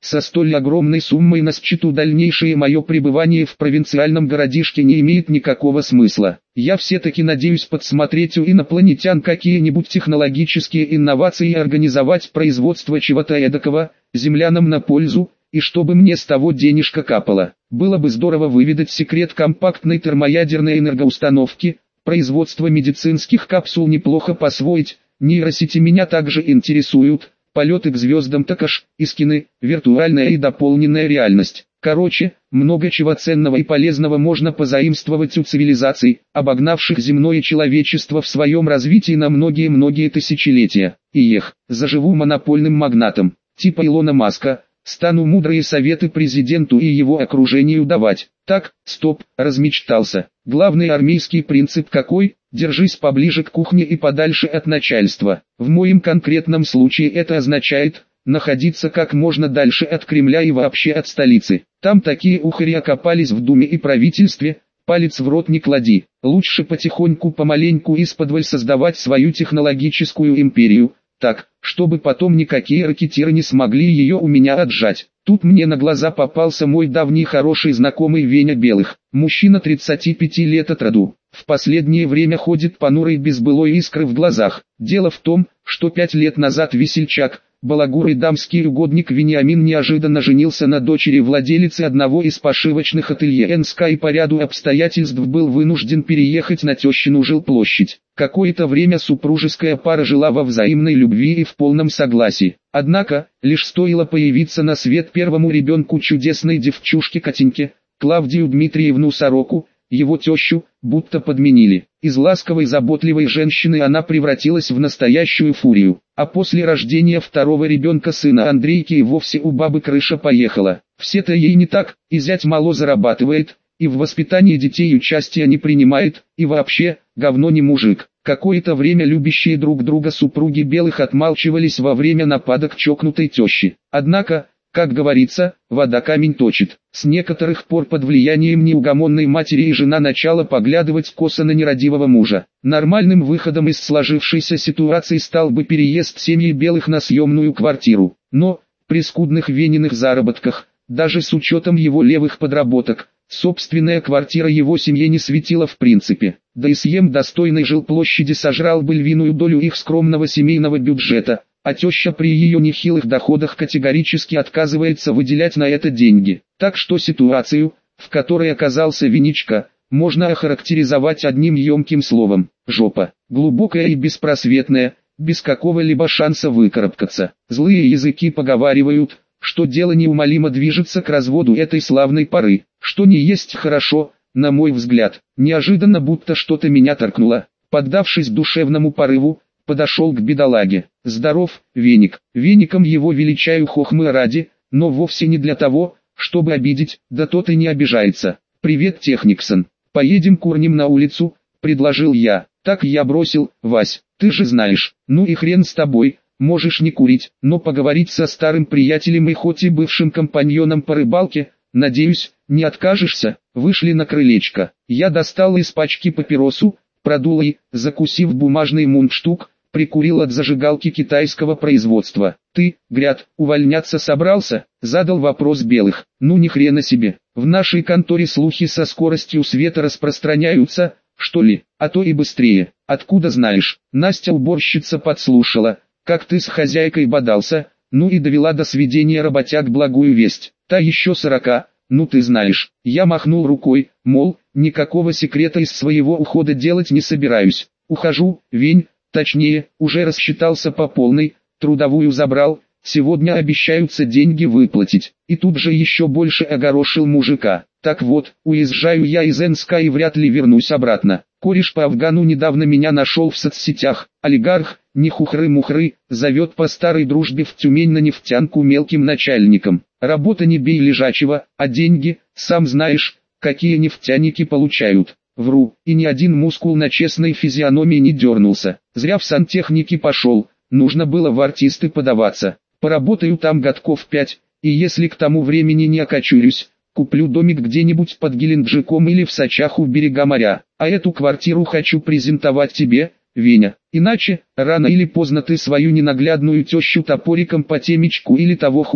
Со столь огромной суммой на счету дальнейшее мое пребывание в провинциальном городишке не имеет никакого смысла. Я все-таки надеюсь подсмотреть у инопланетян какие-нибудь технологические инновации и организовать производство чего-то эдакого, землянам на пользу, и чтобы мне с того денежка капало. Было бы здорово выведать секрет компактной термоядерной энергоустановки, производство медицинских капсул неплохо посвоить, нейросети меня также интересуют, полеты к звездам також, искины, виртуальная и дополненная реальность. Короче, много чего ценного и полезного можно позаимствовать у цивилизаций, обогнавших земное человечество в своем развитии на многие-многие тысячелетия. И ех, заживу монопольным магнатом, типа Илона Маска, стану мудрые советы президенту и его окружению давать. Так, стоп, размечтался. Главный армейский принцип какой? Держись поближе к кухне и подальше от начальства. В моем конкретном случае это означает, находиться как можно дальше от Кремля и вообще от столицы. Там такие ухари окопались в Думе и правительстве, палец в рот не клади. Лучше потихоньку помаленьку исподволь создавать свою технологическую империю, так, чтобы потом никакие ракетиры не смогли ее у меня отжать. Тут мне на глаза попался мой давний хороший знакомый Веня Белых, мужчина тридцати пяти лет от роду. В последнее время ходит понурый без былой искры в глазах. Дело в том, что пять лет назад весельчак, балагур и дамский угодник Вениамин неожиданно женился на дочери владелицы одного из пошивочных ателье эн эс ка и по ряду обстоятельств был вынужден переехать на тещину жилплощадь. Какое-то время супружеская пара жила во взаимной любви и в полном согласии. Однако, лишь стоило появиться на свет первому ребенку чудесной девчушке Катеньке, Клавдию Дмитриевну Сороку, его тещу, будто подменили. Из ласковой заботливой женщины она превратилась в настоящую фурию. А после рождения второго ребенка сына Андрейки и вовсе у бабы крыша поехала. Все-то ей не так, и зять мало зарабатывает, и в воспитании детей участия не принимает, и вообще, говно не мужик. Какое-то время любящие друг друга супруги Белых отмалчивались во время нападок чокнутой тещи. Однако, как говорится, вода камень точит. С некоторых пор под влиянием неугомонной матери и жена начала поглядывать косо на нерадивого мужа. Нормальным выходом из сложившейся ситуации стал бы переезд семьи Белых на съемную квартиру. Но, при скудных Вениных заработках, даже с учетом его левых подработок, собственная квартира его семье не светила в принципе. Да и съем достойной жилплощади сожрал бы львиную долю их скромного семейного бюджета. А теща при ее нехилых доходах категорически отказывается выделять на это деньги. Так что ситуацию, в которой оказался Венечка, можно охарактеризовать одним емким словом – жопа. Глубокая и беспросветная, без какого-либо шанса выкарабкаться. Злые языки поговаривают, что дело неумолимо движется к разводу этой славной поры, что не есть хорошо, на мой взгляд. Неожиданно будто что-то меня торкнуло. Поддавшись душевному порыву, подошел к бедолаге. «Здоров, Веник». Веником его величаю хохмы ради, но вовсе не для того, чтобы обидеть, да тот и не обижается. «Привет, Техниксон. Поедем курнем на улицу», — предложил я. «Так я бросил, Вась, ты же знаешь. Ну и хрен с тобой, можешь не курить, но поговорить со старым приятелем и хоть и бывшим компаньоном по рыбалке, надеюсь, не откажешься». Вышли на крылечко. Я достал из пачки папиросу, продул и, закусив бумажный мундштук, прикурил от зажигалки китайского производства. «Ты, гряд, увольняться собрался?» — задал вопрос Белых. «Ну ни хрена себе, в нашей конторе слухи со скоростью света распространяются, что ли, а то и быстрее. Откуда знаешь?» Настя уборщица подслушала, как ты с хозяйкой бодался, ну и довела до сведения работяг благую весть. Та еще сорока, ну ты знаешь. Я махнул рукой, мол, никакого секрета из своего ухода делать не собираюсь. Ухожу, Вень. Точнее, уже рассчитался по полной, трудовую забрал, сегодня обещаются деньги выплатить. И тут же еще больше огорошил мужика. Так вот, уезжаю я из эн эс ка и вряд ли вернусь обратно. Кореш по Афгану недавно меня нашел в соцсетях. Олигарх, не хухры-мухры, зовет по старой дружбе в Тюмень на нефтянку мелким начальником. Работа не бей лежачего, а деньги, сам знаешь, какие нефтяники получают. Вру, и ни один мускул на честной физиономии не дернулся. Зря в сантехники пошел, нужно было в артисты подаваться. Поработаю там годков пять, и если к тому времени не окочурюсь, куплю домик где-нибудь под Геленджиком или в Сочах у берега моря. А эту квартиру хочу презентовать тебе, Веня. Иначе, рано или поздно ты свою ненаглядную тещу топориком по темечку или того хуже,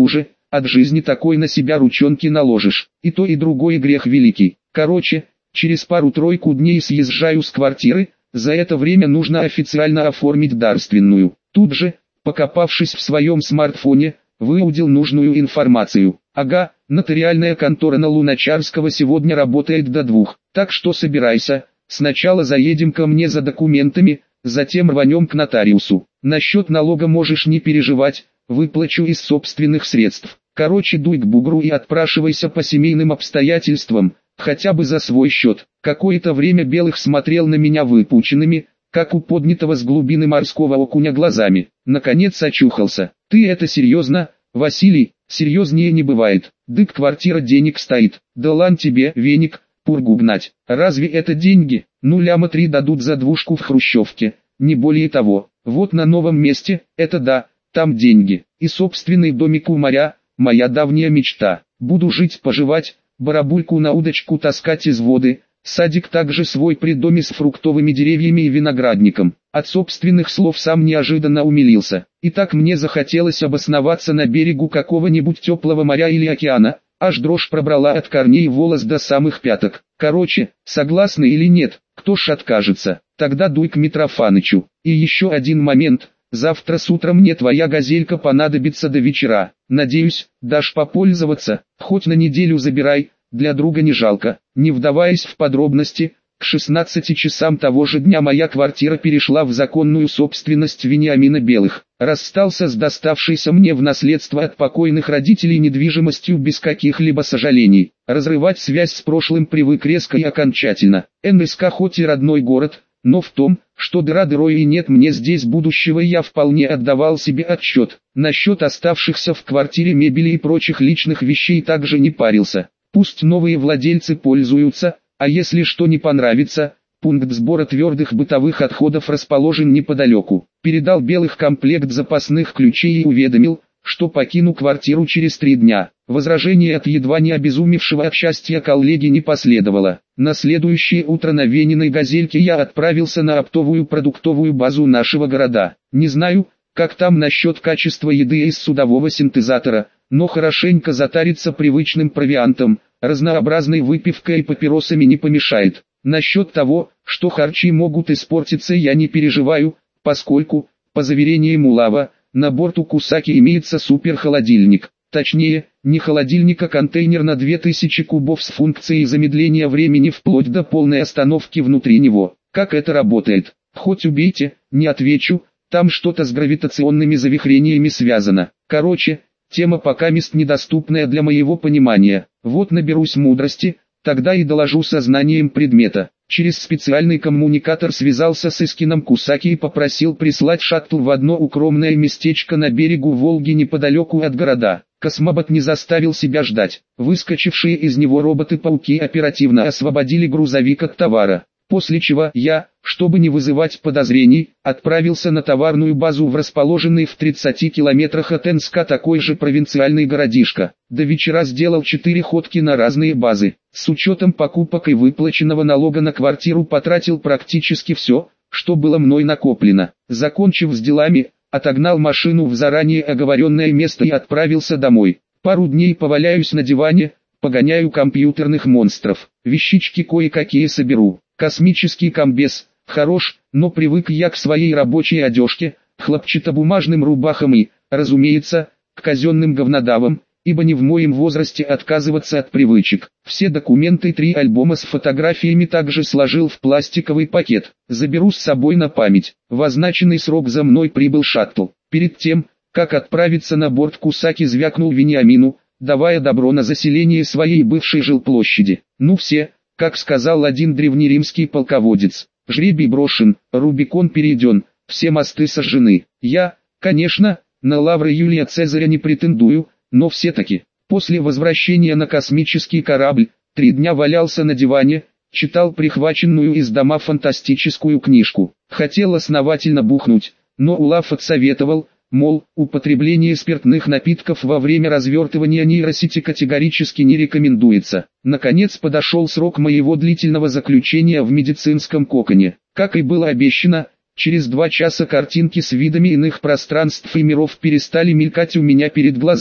от жизни такой на себя ручонки наложишь. И то и другое грех великий. Короче, через пару-тройку дней съезжаю с квартиры, за это время нужно официально оформить дарственную. Тут же, покопавшись в своем смартфоне, выудил нужную информацию. Ага, нотариальная контора на Луначарского сегодня работает до двух, так что собирайся, сначала заедем ко мне за документами, затем рванем к нотариусу. Насчет налога можешь не переживать, выплачу из собственных средств. Короче, дуй к бугру и отпрашивайся по семейным обстоятельствам, хотя бы за свой счет. Какое-то время Белых смотрел на меня выпученными, как у поднятого с глубины морского окуня глазами. Наконец очухался. «Ты это серьезно, Василий?» «Серьезнее не бывает. Дык, квартира денег стоит. Да лан тебе, веник, пургу гнать. Разве это деньги? Ну ляма три дадут за двушку в хрущевке, не более того. Вот на новом месте, это да, там деньги. И собственный домик у моря, моя давняя мечта. Буду жить-поживать, барабульку на удочку таскать из воды». Садик также свой при доме с фруктовыми деревьями и виноградником. От собственных слов сам неожиданно умилился. И так мне захотелось обосноваться на берегу какого-нибудь теплого моря или океана, аж дрожь пробрала от корней волос до самых пяток. Короче, согласны или нет, кто ж откажется? Тогда дуй к Митрофанычу. И еще один момент, завтра с утра мне твоя газелька понадобится до вечера. Надеюсь, дашь попользоваться, хоть на неделю забирай. Для друга не жалко. Не вдаваясь в подробности, к шестнадцати часам того же дня моя квартира перешла в законную собственность Вениамина Белых. Расстался с доставшейся мне в наследство от покойных родителей недвижимостью без каких-либо сожалений. Разрывать связь с прошлым привык резко и окончательно. эн эс ка хоть и родной город, но в том, что дыра дырой и нет мне здесь будущего, я вполне отдавал себе отчет. Насчет оставшихся в квартире мебели и прочих личных вещей также не парился. Пусть новые владельцы пользуются, а если что не понравится, пункт сбора твердых бытовых отходов расположен неподалеку. Передал Белых комплект запасных ключей и уведомил, что покину квартиру через три дня. Возражение от едва не обезумевшего от счастья коллеги не последовало. На следующее утро на Вениной газельке я отправился на оптовую продуктовую базу нашего города. Не знаю, как там насчет качества еды из судового синтезатора, но хорошенько затариться привычным провиантом, разнообразной выпивкой и папиросами не помешает. Насчет того, что харчи могут испортиться, я не переживаю, поскольку, по заверениям Улава, на борту Кусаки имеется суперхолодильник. Точнее, не холодильник, а контейнер на две тысячи кубов с функцией замедления времени вплоть до полной остановки внутри него. Как это работает? Хоть убейте, не отвечу, там что-то с гравитационными завихрениями связано. Короче, тема покамест недоступная для моего понимания. Вот наберусь мудрости, тогда и доложу сознанием предмета. Через специальный коммуникатор связался с Искином Кусаки и попросил прислать шаттл в одно укромное местечко на берегу Волги неподалеку от города. Космобот не заставил себя ждать. Выскочившие из него роботы-пауки оперативно освободили грузовик от товара. После чего я, чтобы не вызывать подозрений, отправился на товарную базу в расположенный в тридцати километрах от Энска такой же провинциальный городишко. До вечера сделал четыре ходки на разные базы. С учетом покупок и выплаченного налога на квартиру потратил практически все, что было мной накоплено. Закончив с делами, отогнал машину в заранее оговоренное место и отправился домой. Пару дней поваляюсь на диване, погоняю компьютерных монстров. Вещички кое-какие соберу. Космический комбез, хорош, но привык я к своей рабочей одежке, хлопчатобумажным рубахам и, разумеется, к казенным говнодавам, ибо не в моем возрасте отказываться от привычек. Все документы, три альбома с фотографиями также сложил в пластиковый пакет, заберу с собой на память. В означенный срок за мной прибыл шаттл. Перед тем, как отправиться на борт, Кусаки звякнул Вениамину, давая добро на заселение своей бывшей жилплощади. Ну все, как сказал один древнеримский полководец, жребий брошен, Рубикон перейден, все мосты сожжены. Я, конечно, на лавры Юлия Цезаря не претендую, но все-таки, после возвращения на космический корабль, три дня валялся на диване, читал прихваченную из дома фантастическую книжку. Хотел основательно бухнуть, но Улав отсоветовал, мол, употребление спиртных напитков во время развертывания нейросети категорически не рекомендуется. Наконец подошел срок моего длительного заключения в медицинском коконе. Как и было обещано, через два часа картинки с видами иных пространств и миров перестали мелькать у меня перед глазами.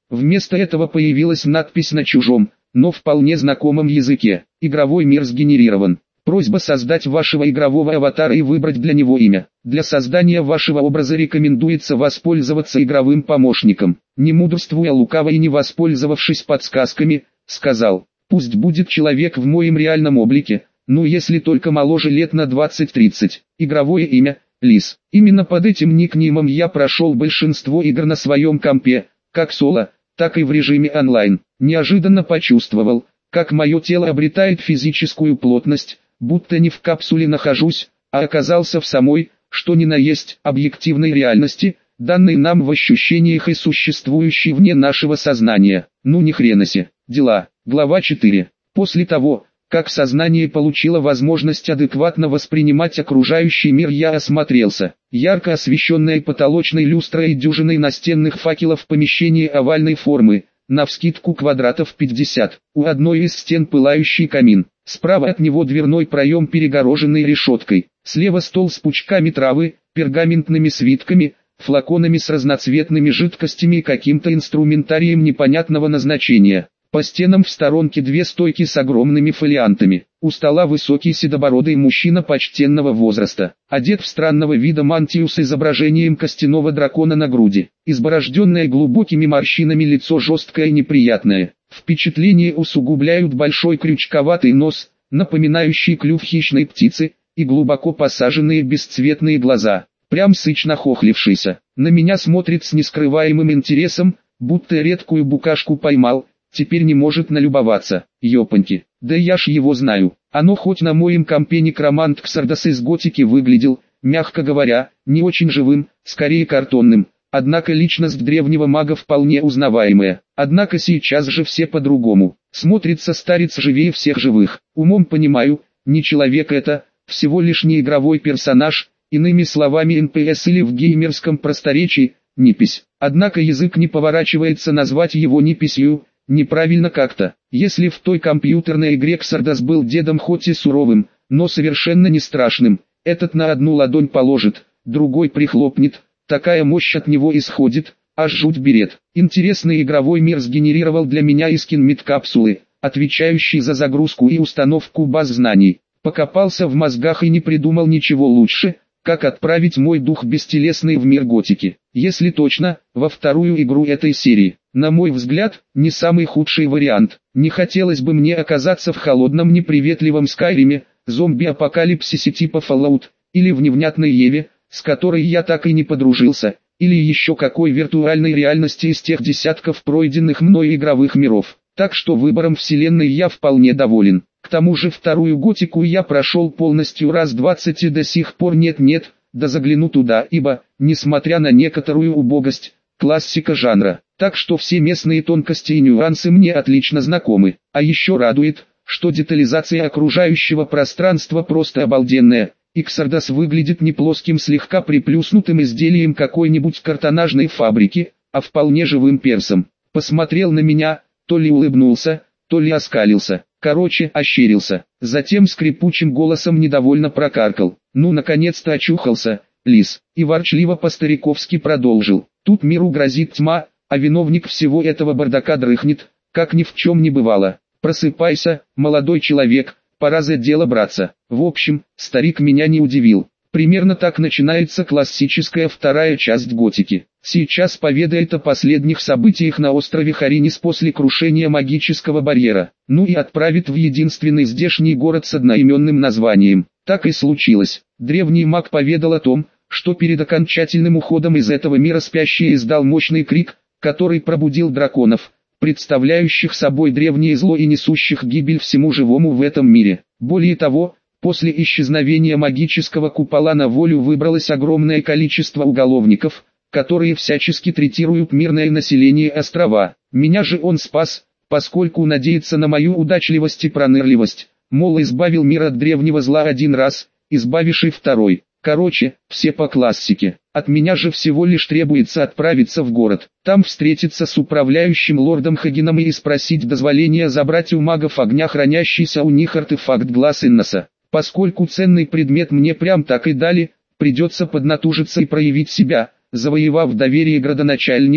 Вместо этого появилась надпись на чужом, но вполне знакомом языке. Игровой мир сгенерирован. Просьба создать вашего игрового аватара и выбрать для него имя. Для создания вашего образа рекомендуется воспользоваться игровым помощником. Не мудрствуя лукаво и не воспользовавшись подсказками, сказал: пусть будет человек в моем реальном облике, ну если только моложе лет на двадцать-тридцать. Игровое имя – Лис. Именно под этим никнеймом я прошел большинство игр на своем компе, как соло, так и в режиме онлайн. Неожиданно почувствовал, как мое тело обретает физическую плотность, будто не в капсуле нахожусь, а оказался в самой, что ни на есть, объективной реальности, данной нам в ощущениях и существующей вне нашего сознания. Ну ни хрена се. Дела. Глава четыре. После того, как сознание получило возможность адекватно воспринимать окружающий мир, я осмотрелся. Ярко освещенная потолочной люстрой и дюжиной настенных факелов в помещении овальной формы, навскидку квадратов пятьдесят. У одной из стен пылающий камин. Справа от него дверной проем, перегороженный решеткой. Слева стол с пучками травы, пергаментными свитками, флаконами с разноцветными жидкостями и каким-то инструментарием непонятного назначения. По стенам в сторонке две стойки с огромными фолиантами. У стола высокий седобородый мужчина почтенного возраста, одет в странного вида мантию с изображением костяного дракона на груди. Изборожденное глубокими морщинами лицо жесткое и неприятное. Впечатление усугубляют большой крючковатый нос, напоминающий клюв хищной птицы, и глубоко посаженные бесцветные глаза. Прям сыч нахохлившийся. На меня смотрит с нескрываемым интересом, будто редкую букашку поймал. Теперь не может налюбоваться. Ёпаньки, да я ж его знаю. Оно хоть на моем компе некромант Ксардос из готики выглядел, мягко говоря, не очень живым, скорее картонным. Однако личность древнего мага вполне узнаваемая. Однако сейчас же все по-другому. Смотрится старец живее всех живых. Умом понимаю, не человек это, всего лишь не игровой персонаж, иными словами эн пи эс или в геймерском просторечии, непись. Однако язык не поворачивается назвать его неписью. Неправильно как-то. Если в той компьютерной игре Ксардос был дедом хоть и суровым, но совершенно не страшным, этот на одну ладонь положит, другой прихлопнет, такая мощь от него исходит, аж жуть берет. Интересный игровой мир сгенерировал для меня Искин медкапсулы, отвечающий за загрузку и установку баз знаний. Покопался в мозгах и не придумал ничего лучше, как отправить мой дух бестелесный в мир готики. Если точно, во вторую игру этой серии. На мой взгляд, не самый худший вариант. Не хотелось бы мне оказаться в холодном неприветливом Скайриме, зомби-апокалипсисе типа Fallout, или в невнятной Еве, с которой я так и не подружился, или еще какой виртуальной реальности из тех десятков пройденных мной игровых миров. Так что выбором вселенной я вполне доволен. К тому же вторую готику я прошел полностью раз двадцать и до сих пор нет-нет, да загляну туда, ибо, несмотря на некоторую убогость, классика жанра. Так что все местные тонкости и нюансы мне отлично знакомы. А еще радует, что детализация окружающего пространства просто обалденная. И Ксардос выглядит не плоским слегка приплюснутым изделием какой-нибудь картонажной фабрики, а вполне живым персом. Посмотрел на меня, то ли улыбнулся, то ли оскалился. Короче, ощерился. Затем скрипучим голосом недовольно прокаркал: ну наконец-то очухался, лис. И ворчливо по-стариковски продолжил: тут миру грозит тьма, а виновник всего этого бардака дрыхнет, как ни в чем не бывало. Просыпайся, молодой человек, пора за дело браться. В общем, старик меня не удивил. Примерно так начинается классическая вторая часть готики. Сейчас поведает о последних событиях на острове Харинис после крушения магического барьера. Ну и отправит в единственный здешний город с одноименным названием. Так и случилось. Древний маг поведал о том, что перед окончательным уходом из этого мира спящий издал мощный крик, который пробудил драконов, представляющих собой древнее зло и несущих гибель всему живому в этом мире. Более того, после исчезновения магического купола на волю выбралось огромное количество уголовников, которые всячески третируют мирное население острова. Меня же он спас, поскольку надеется на мою удачливость и пронырливость, мол, избавил мир от древнего зла один раз, избавивший второй. Короче, все по классике. От меня же всего лишь требуется отправиться в город, там встретиться с управляющим лордом Хагеном и спросить дозволения забрать у магов огня хранящийся у них артефакт глаз Инноса. Поскольку ценный предмет мне прям так и дали, придется поднатужиться и проявить себя, завоевав доверие градоначальника, а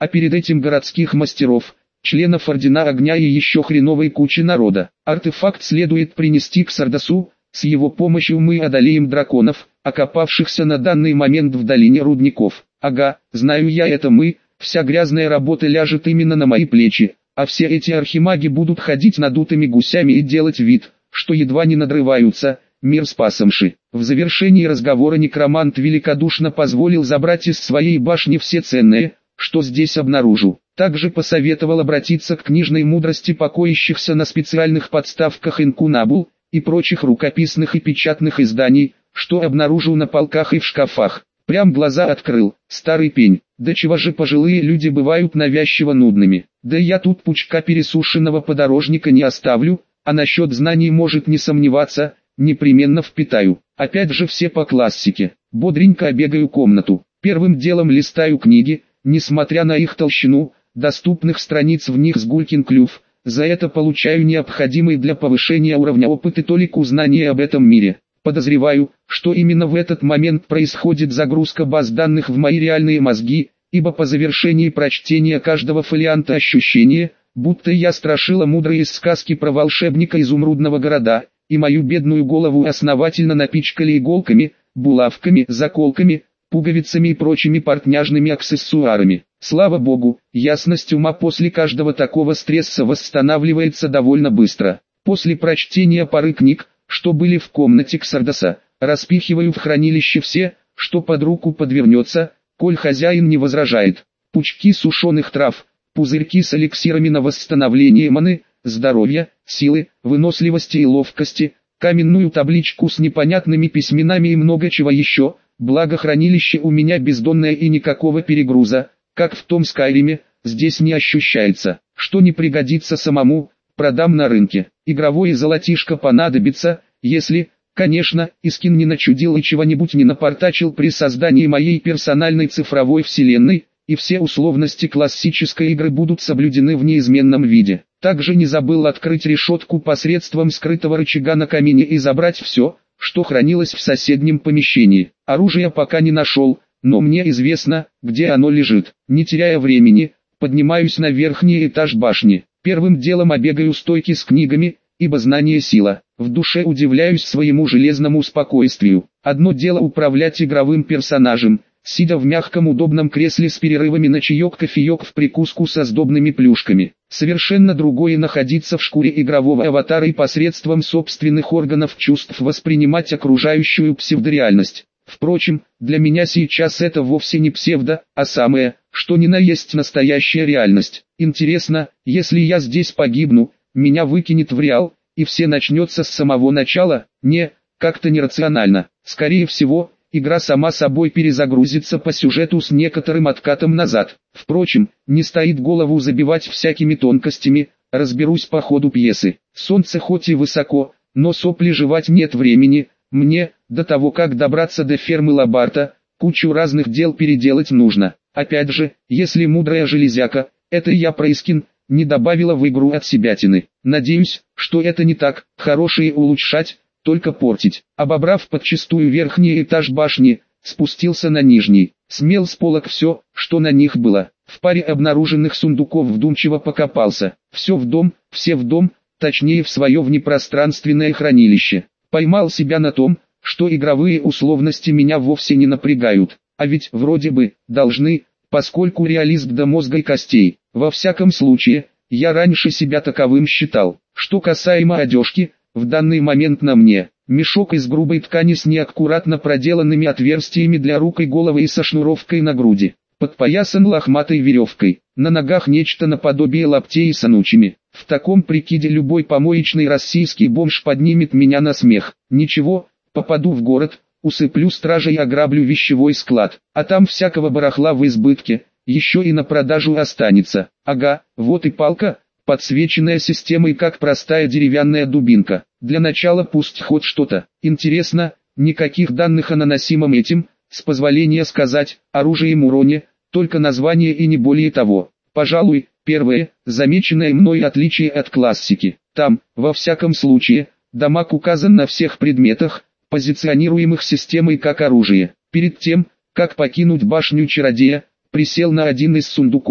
а перед этим городских мастеров, членов Ордена Огня и еще хреновой кучи народа. Артефакт следует принести к Сардасу, с его помощью мы одолеем драконов, окопавшихся на данный момент в долине рудников. Ага, знаю я это мы, вся грязная работа ляжет именно на мои плечи, а все эти архимаги будут ходить надутыми гусями и делать вид, что едва не надрываются, мир спасомши. В завершении разговора некромант великодушно позволил забрать из своей башни все ценное, что здесь обнаружу. Также посоветовал обратиться к книжной мудрости покоящихся на специальных подставках инкунабул и прочих рукописных и печатных изданий, что обнаружил на полках и в шкафах. Прям глаза открыл, старый пень. Да чего же пожилые люди бывают навязчиво нудными. Да я тут пучка пересушенного подорожника не оставлю, а насчет знаний может не сомневаться, непременно впитаю. Опять же все по классике. Бодренько обегаю комнату. Первым делом листаю книги, несмотря на их толщину, доступных страниц в них с гулькин клюв. За это получаю необходимый для повышения уровня опыта толику знания об этом мире. Подозреваю, что именно в этот момент происходит загрузка баз данных в мои реальные мозги, ибо по завершении прочтения каждого фолианта ощущение, будто я страшила мудрой из сказки про волшебника изумрудного города, и мою бедную голову основательно напичкали иголками, булавками, заколками, пуговицами и прочими портняжными аксессуарами. Слава богу, ясность ума после каждого такого стресса восстанавливается довольно быстро. После прочтения пары книг, что были в комнате Ксардаса, распихиваю в хранилище все, что под руку подвернется, коль хозяин не возражает. Пучки сушеных трав, пузырьки с эликсирами на восстановление маны, здоровья, силы, выносливости и ловкости, каменную табличку с непонятными письменами и много чего еще, благо хранилище у меня бездонное и никакого перегруза, как в том Скайриме, здесь не ощущается. Что не пригодится самому, продам на рынке. Игровое золотишко понадобится, если, конечно, Искин не начудил и чего-нибудь не напортачил при создании моей персональной цифровой вселенной, и все условности классической игры будут соблюдены в неизменном виде. Также не забыл открыть решетку посредством скрытого рычага на камине и забрать все, что хранилось в соседнем помещении. Оружие пока не нашел, но мне известно, где оно лежит. Не теряя времени, поднимаюсь на верхний этаж башни. Первым делом обегаю стойки с книгами, ибо знание сила. В душе удивляюсь своему железному спокойствию. Одно дело управлять игровым персонажем, сидя в мягком удобном кресле с перерывами на чаек-кофеек в прикуску со сдобными плюшками. Совершенно другое находиться в шкуре игрового аватара и посредством собственных органов чувств воспринимать окружающую псевдореальность. Впрочем, для меня сейчас это вовсе не псевдо, а самое, что ни на есть настоящая реальность. Интересно, если я здесь погибну, меня выкинет в реал, и все начнется с самого начала? Не, как-то нерационально. Скорее всего, игра сама собой перезагрузится по сюжету с некоторым откатом назад. Впрочем, не стоит голову забивать всякими тонкостями, разберусь по ходу пьесы. Солнце хоть и высоко, но сопли жевать нет времени. Мне, до того как добраться до фермы Лабарта, кучу разных дел переделать нужно. Опять же, если мудрая железяка, это я про Искин, не добавила в игру от себятины. Надеюсь, что это не так, хорошие улучшать, только портить. Обобрав подчистую верхний этаж башни, спустился на нижний. Смел с полок все, что на них было. В паре обнаруженных сундуков вдумчиво покопался. Все в дом, все в дом, точнее в свое внепространственное хранилище. Поймал себя на том, что игровые условности меня вовсе не напрягают. А ведь вроде бы должны, поскольку реалист до мозга и костей. Во всяком случае, я раньше себя таковым считал. Что касаемо одежки, в данный момент на мне мешок из грубой ткани с неаккуратно проделанными отверстиями для рук и головы и со шнуровкой на груди. Подпоясан лохматой веревкой, на ногах нечто наподобие лаптей с анучами. В таком прикиде любой помоечный российский бомж поднимет меня на смех. Ничего, попаду в город, усыплю стражей и ограблю вещевой склад, а там всякого барахла в избытке, еще и на продажу останется. Ага, вот и палка, подсвеченная системой как простая деревянная дубинка. Для начала пусть хоть что-то. Интересно, никаких данных о наносимом этим, с позволения сказать, оружием уроне, только название и не более того. Пожалуй, первое, замеченное мной отличие от классики. Там, во всяком случае, дамаг указан на всех предметах, позиционируемых системой как оружие. Перед тем, как покинуть башню чародея, присел на один из сундуков.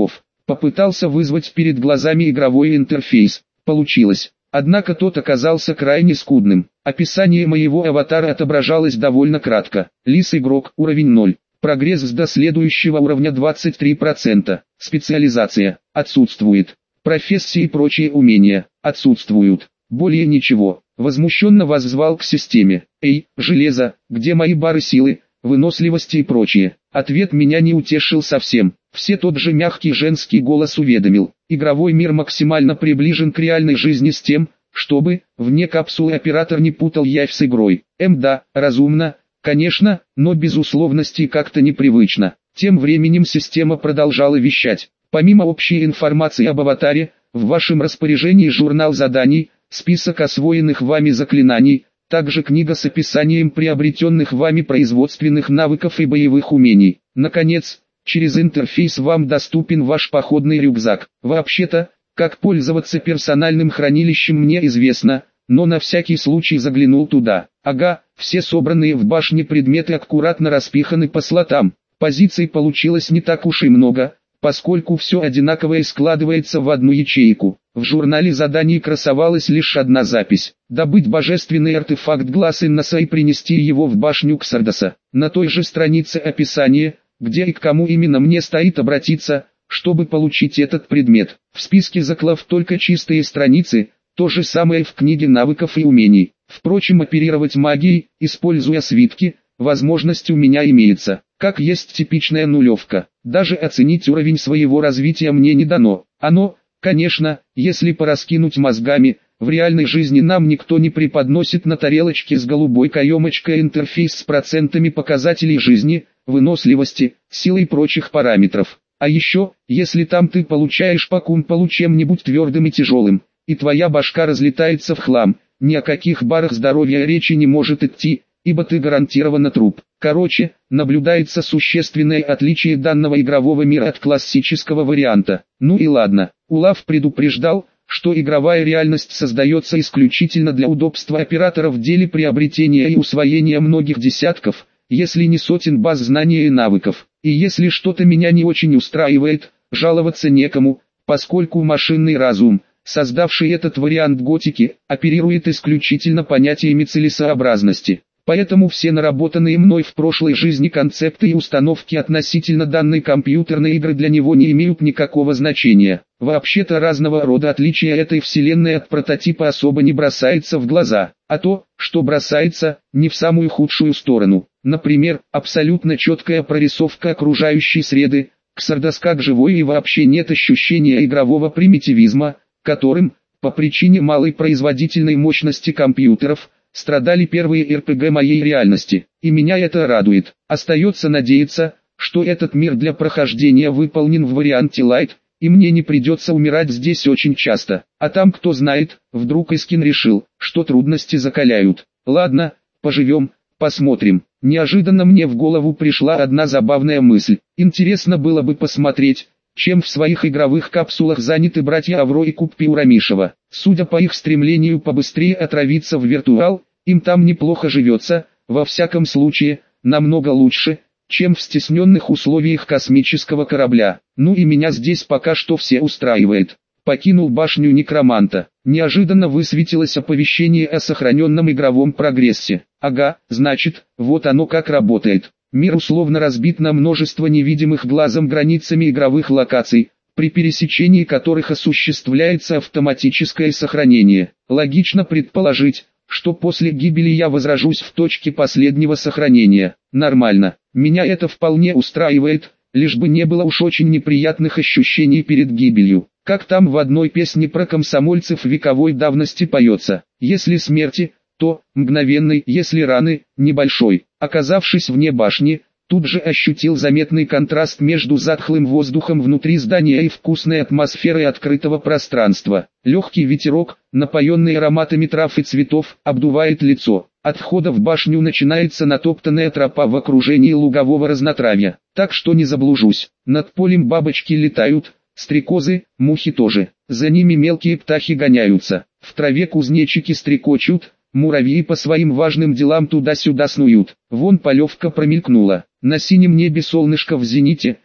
Попытался вызвать перед глазами игровой интерфейс. Получилось. Однако тот оказался крайне скудным. Описание моего аватара отображалось довольно кратко. Лис-игрок, уровень ноль. Прогресс до следующего уровня двадцать три процента. Специализация отсутствует. Профессии и прочие умения отсутствуют. Более ничего. Возмущенно воззвал к системе. Эй, железо, где мои бары силы, выносливости и прочее? Ответ меня не утешил совсем. Все тот же мягкий женский голос уведомил. Игровой мир максимально приближен к реальной жизни с тем, чтобы, вне капсулы оператор не путал явь с игрой. Эм да, разумно, конечно, но без условностей как-то непривычно. Тем временем система продолжала вещать. Помимо общей информации об аватаре, в вашем распоряжении журнал заданий, список освоенных вами заклинаний, также книга с описанием приобретенных вами производственных навыков и боевых умений. Наконец, через интерфейс вам доступен ваш походный рюкзак. Вообще-то, как пользоваться персональным хранилищем мне известно, но на всякий случай заглянул туда. Ага, все собранные в башне предметы аккуратно распиханы по слотам. Позиций получилось не так уж и много, поскольку все одинаковое складывается в одну ячейку. В журнале заданий красовалась лишь одна запись. Добыть божественный артефакт глаз Инноса и принести его в башню Ксардоса. На той же странице описание, где и к кому именно мне стоит обратиться, чтобы получить этот предмет. В списке заклав только чистые страницы, то же самое в книге навыков и умений. Впрочем, оперировать магией, используя свитки, возможность у меня имеется. Как есть типичная нулевка. Даже оценить уровень своего развития мне не дано. Оно, конечно, если пораскинуть мозгами, в реальной жизни нам никто не преподносит на тарелочке с голубой каемочкой интерфейс с процентами показателей жизни, выносливости, силы и прочих параметров. А еще, если там ты получаешь по кумполу чем-нибудь твердым и тяжелым, и твоя башка разлетается в хлам, ни о каких барах здоровья речи не может идти, ибо ты гарантированно труп. Короче, наблюдается существенное отличие данного игрового мира от классического варианта. Ну и ладно, Улав предупреждал, что игровая реальность создается исключительно для удобства оператора в деле приобретения и усвоения многих десятков, если не сотен баз знаний и навыков. И если что-то меня не очень устраивает, жаловаться некому, поскольку машинный разум, создавший этот вариант готики, оперирует исключительно понятиями целесообразности. Поэтому все наработанные мной в прошлой жизни концепты и установки относительно данной компьютерной игры для него не имеют никакого значения. Вообще-то разного рода отличия этой вселенной от прототипа особо не бросается в глаза, а то, что бросается, не в самую худшую сторону. Например, абсолютно четкая прорисовка окружающей среды, Ксардос как живой и вообще нет ощущения игрового примитивизма, которым, по причине малой производительной мощности компьютеров, страдали первые эр пи джи моей реальности, и меня это радует. Остается надеяться, что этот мир для прохождения выполнен в варианте Light, и мне не придется умирать здесь очень часто. А там кто знает, вдруг Искин решил, что трудности закаляют. Ладно, поживем, посмотрим. Неожиданно мне в голову пришла одна забавная мысль. Интересно было бы посмотреть, чем в своих игровых капсулах заняты братья Авро и Куппи Урамишева. Судя по их стремлению побыстрее отравиться в виртуал, им там неплохо живется, во всяком случае, намного лучше, чем в стесненных условиях космического корабля. Ну и меня здесь пока что все устраивает. Покинул башню некроманта. Неожиданно высветилось оповещение о сохраненном игровом прогрессе. Ага, значит, вот оно как работает. Мир условно разбит на множество невидимых глазом границами игровых локаций, при пересечении которых осуществляется автоматическое сохранение. Логично предположить, что после гибели я возрожусь в точке последнего сохранения. Нормально, меня это вполне устраивает, лишь бы не было уж очень неприятных ощущений перед гибелью. Как там в одной песне про комсомольцев вековой давности поется: если смерти, то мгновенной, если раны, небольшой. Оказавшись вне башни, тут же ощутил заметный контраст между затхлым воздухом внутри здания и вкусной атмосферой открытого пространства. Легкий ветерок, напоенный ароматами трав и цветов, обдувает лицо. От входа в башню начинается натоптанная тропа в окружении лугового разнотравья, так что не заблужусь. Над полем бабочки летают, стрекозы, мухи тоже. За ними мелкие птахи гоняются. В траве кузнечики стрекочут, муравьи по своим важным делам туда-сюда снуют. Вон полевка промелькнула. На синем небе солнышко в зените,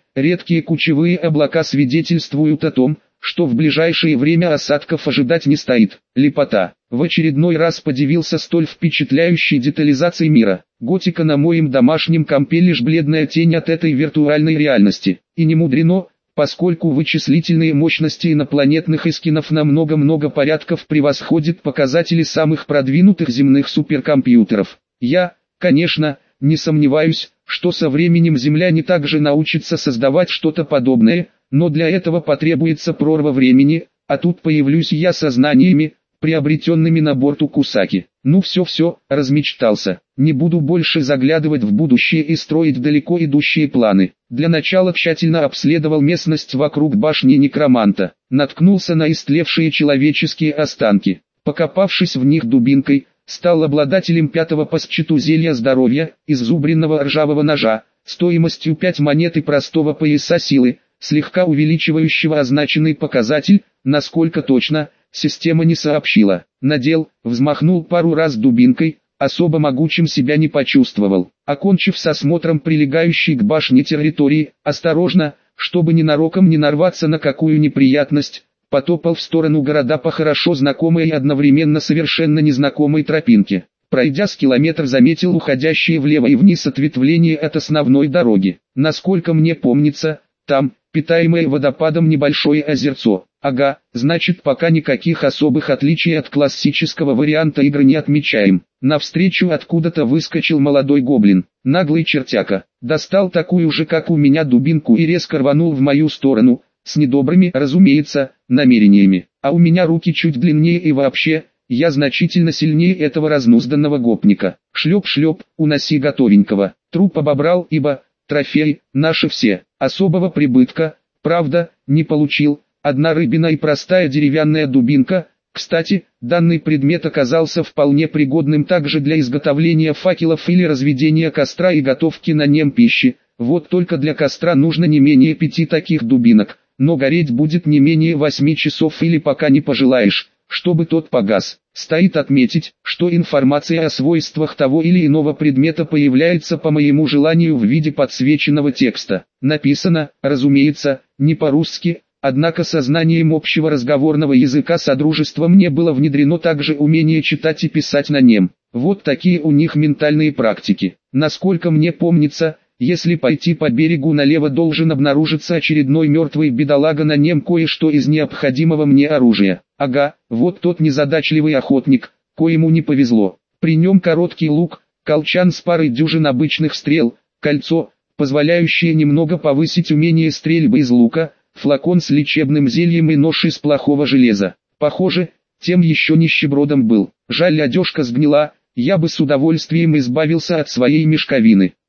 редкие кучевые облака свидетельствуют о том, что в ближайшее время осадков ожидать не стоит. Лепота. В очередной раз подивился столь впечатляющей детализацией мира. Готика на моем домашнем компе лишь бледная тень от этой виртуальной реальности. И не мудрено, поскольку вычислительные мощности инопланетных эскинов на много-много порядков превосходят показатели самых продвинутых земных суперкомпьютеров. Я, конечно, не сомневаюсь, что со временем земляне также научатся создавать что-то подобное, но для этого потребуется прорва времени, а тут появлюсь я со знаниями, приобретенными на борту Кусаки. Ну все-все, размечтался. Не буду больше заглядывать в будущее и строить далеко идущие планы. Для начала тщательно обследовал местность вокруг башни Некроманта. Наткнулся на истлевшие человеческие останки. Покопавшись в них дубинкой, стал обладателем пятого по счету зелья здоровья, иззубренного ржавого ножа, стоимостью пять монет и простого пояса силы, слегка увеличивающего означенный показатель, насколько точно, система не сообщила. Надел, взмахнул пару раз дубинкой, особо могучим себя не почувствовал. Окончив с осмотром прилегающей к башне территории, осторожно, чтобы ненароком не нарваться на какую неприятность, потопал в сторону города по хорошо знакомой и одновременно совершенно незнакомой тропинке. Пройдя с километр, заметил уходящие влево и вниз ответвление от основной дороги. Насколько мне помнится, там, питаемое водопадом небольшое озерцо. Ага, значит пока никаких особых отличий от классического варианта игры не отмечаем. Навстречу откуда-то выскочил молодой гоблин, наглый чертяка. Достал такую же как у меня дубинку и резко рванул в мою сторону, с недобрыми, разумеется, намерениями. А у меня руки чуть длиннее и вообще, я значительно сильнее этого разнузданного гопника. Шлеп-шлеп, уноси готовенького. Труп обобрал, ибо трофей, наши все. Особого прибытка, правда, не получил. Одна рыбина и простая деревянная дубинка. Кстати, данный предмет оказался вполне пригодным также для изготовления факелов или разведения костра и готовки на нем пищи. Вот только для костра нужно не менее пяти таких дубинок, но гореть будет не менее восьми часов или пока не пожелаешь, чтобы тот погас. Стоит отметить, что информация о свойствах того или иного предмета появляется по моему желанию в виде подсвеченного текста. Написано, разумеется, не по-русски, однако со знанием общего разговорного языка Содружества мне было внедрено также умение читать и писать на нем. Вот такие у них ментальные практики. Насколько мне помнится, если пойти по берегу налево, должен обнаружиться очередной мертвый бедолага, на нем кое-что из необходимого мне оружия. Ага, вот тот незадачливый охотник, коему не повезло. При нем короткий лук, колчан с парой дюжин обычных стрел, кольцо, позволяющее немного повысить умение стрельбы из лука, флакон с лечебным зельем и нож из плохого железа. Похоже, тем еще нищебродом был. Жаль, одежка сгнила, я бы с удовольствием избавился от своей мешковины.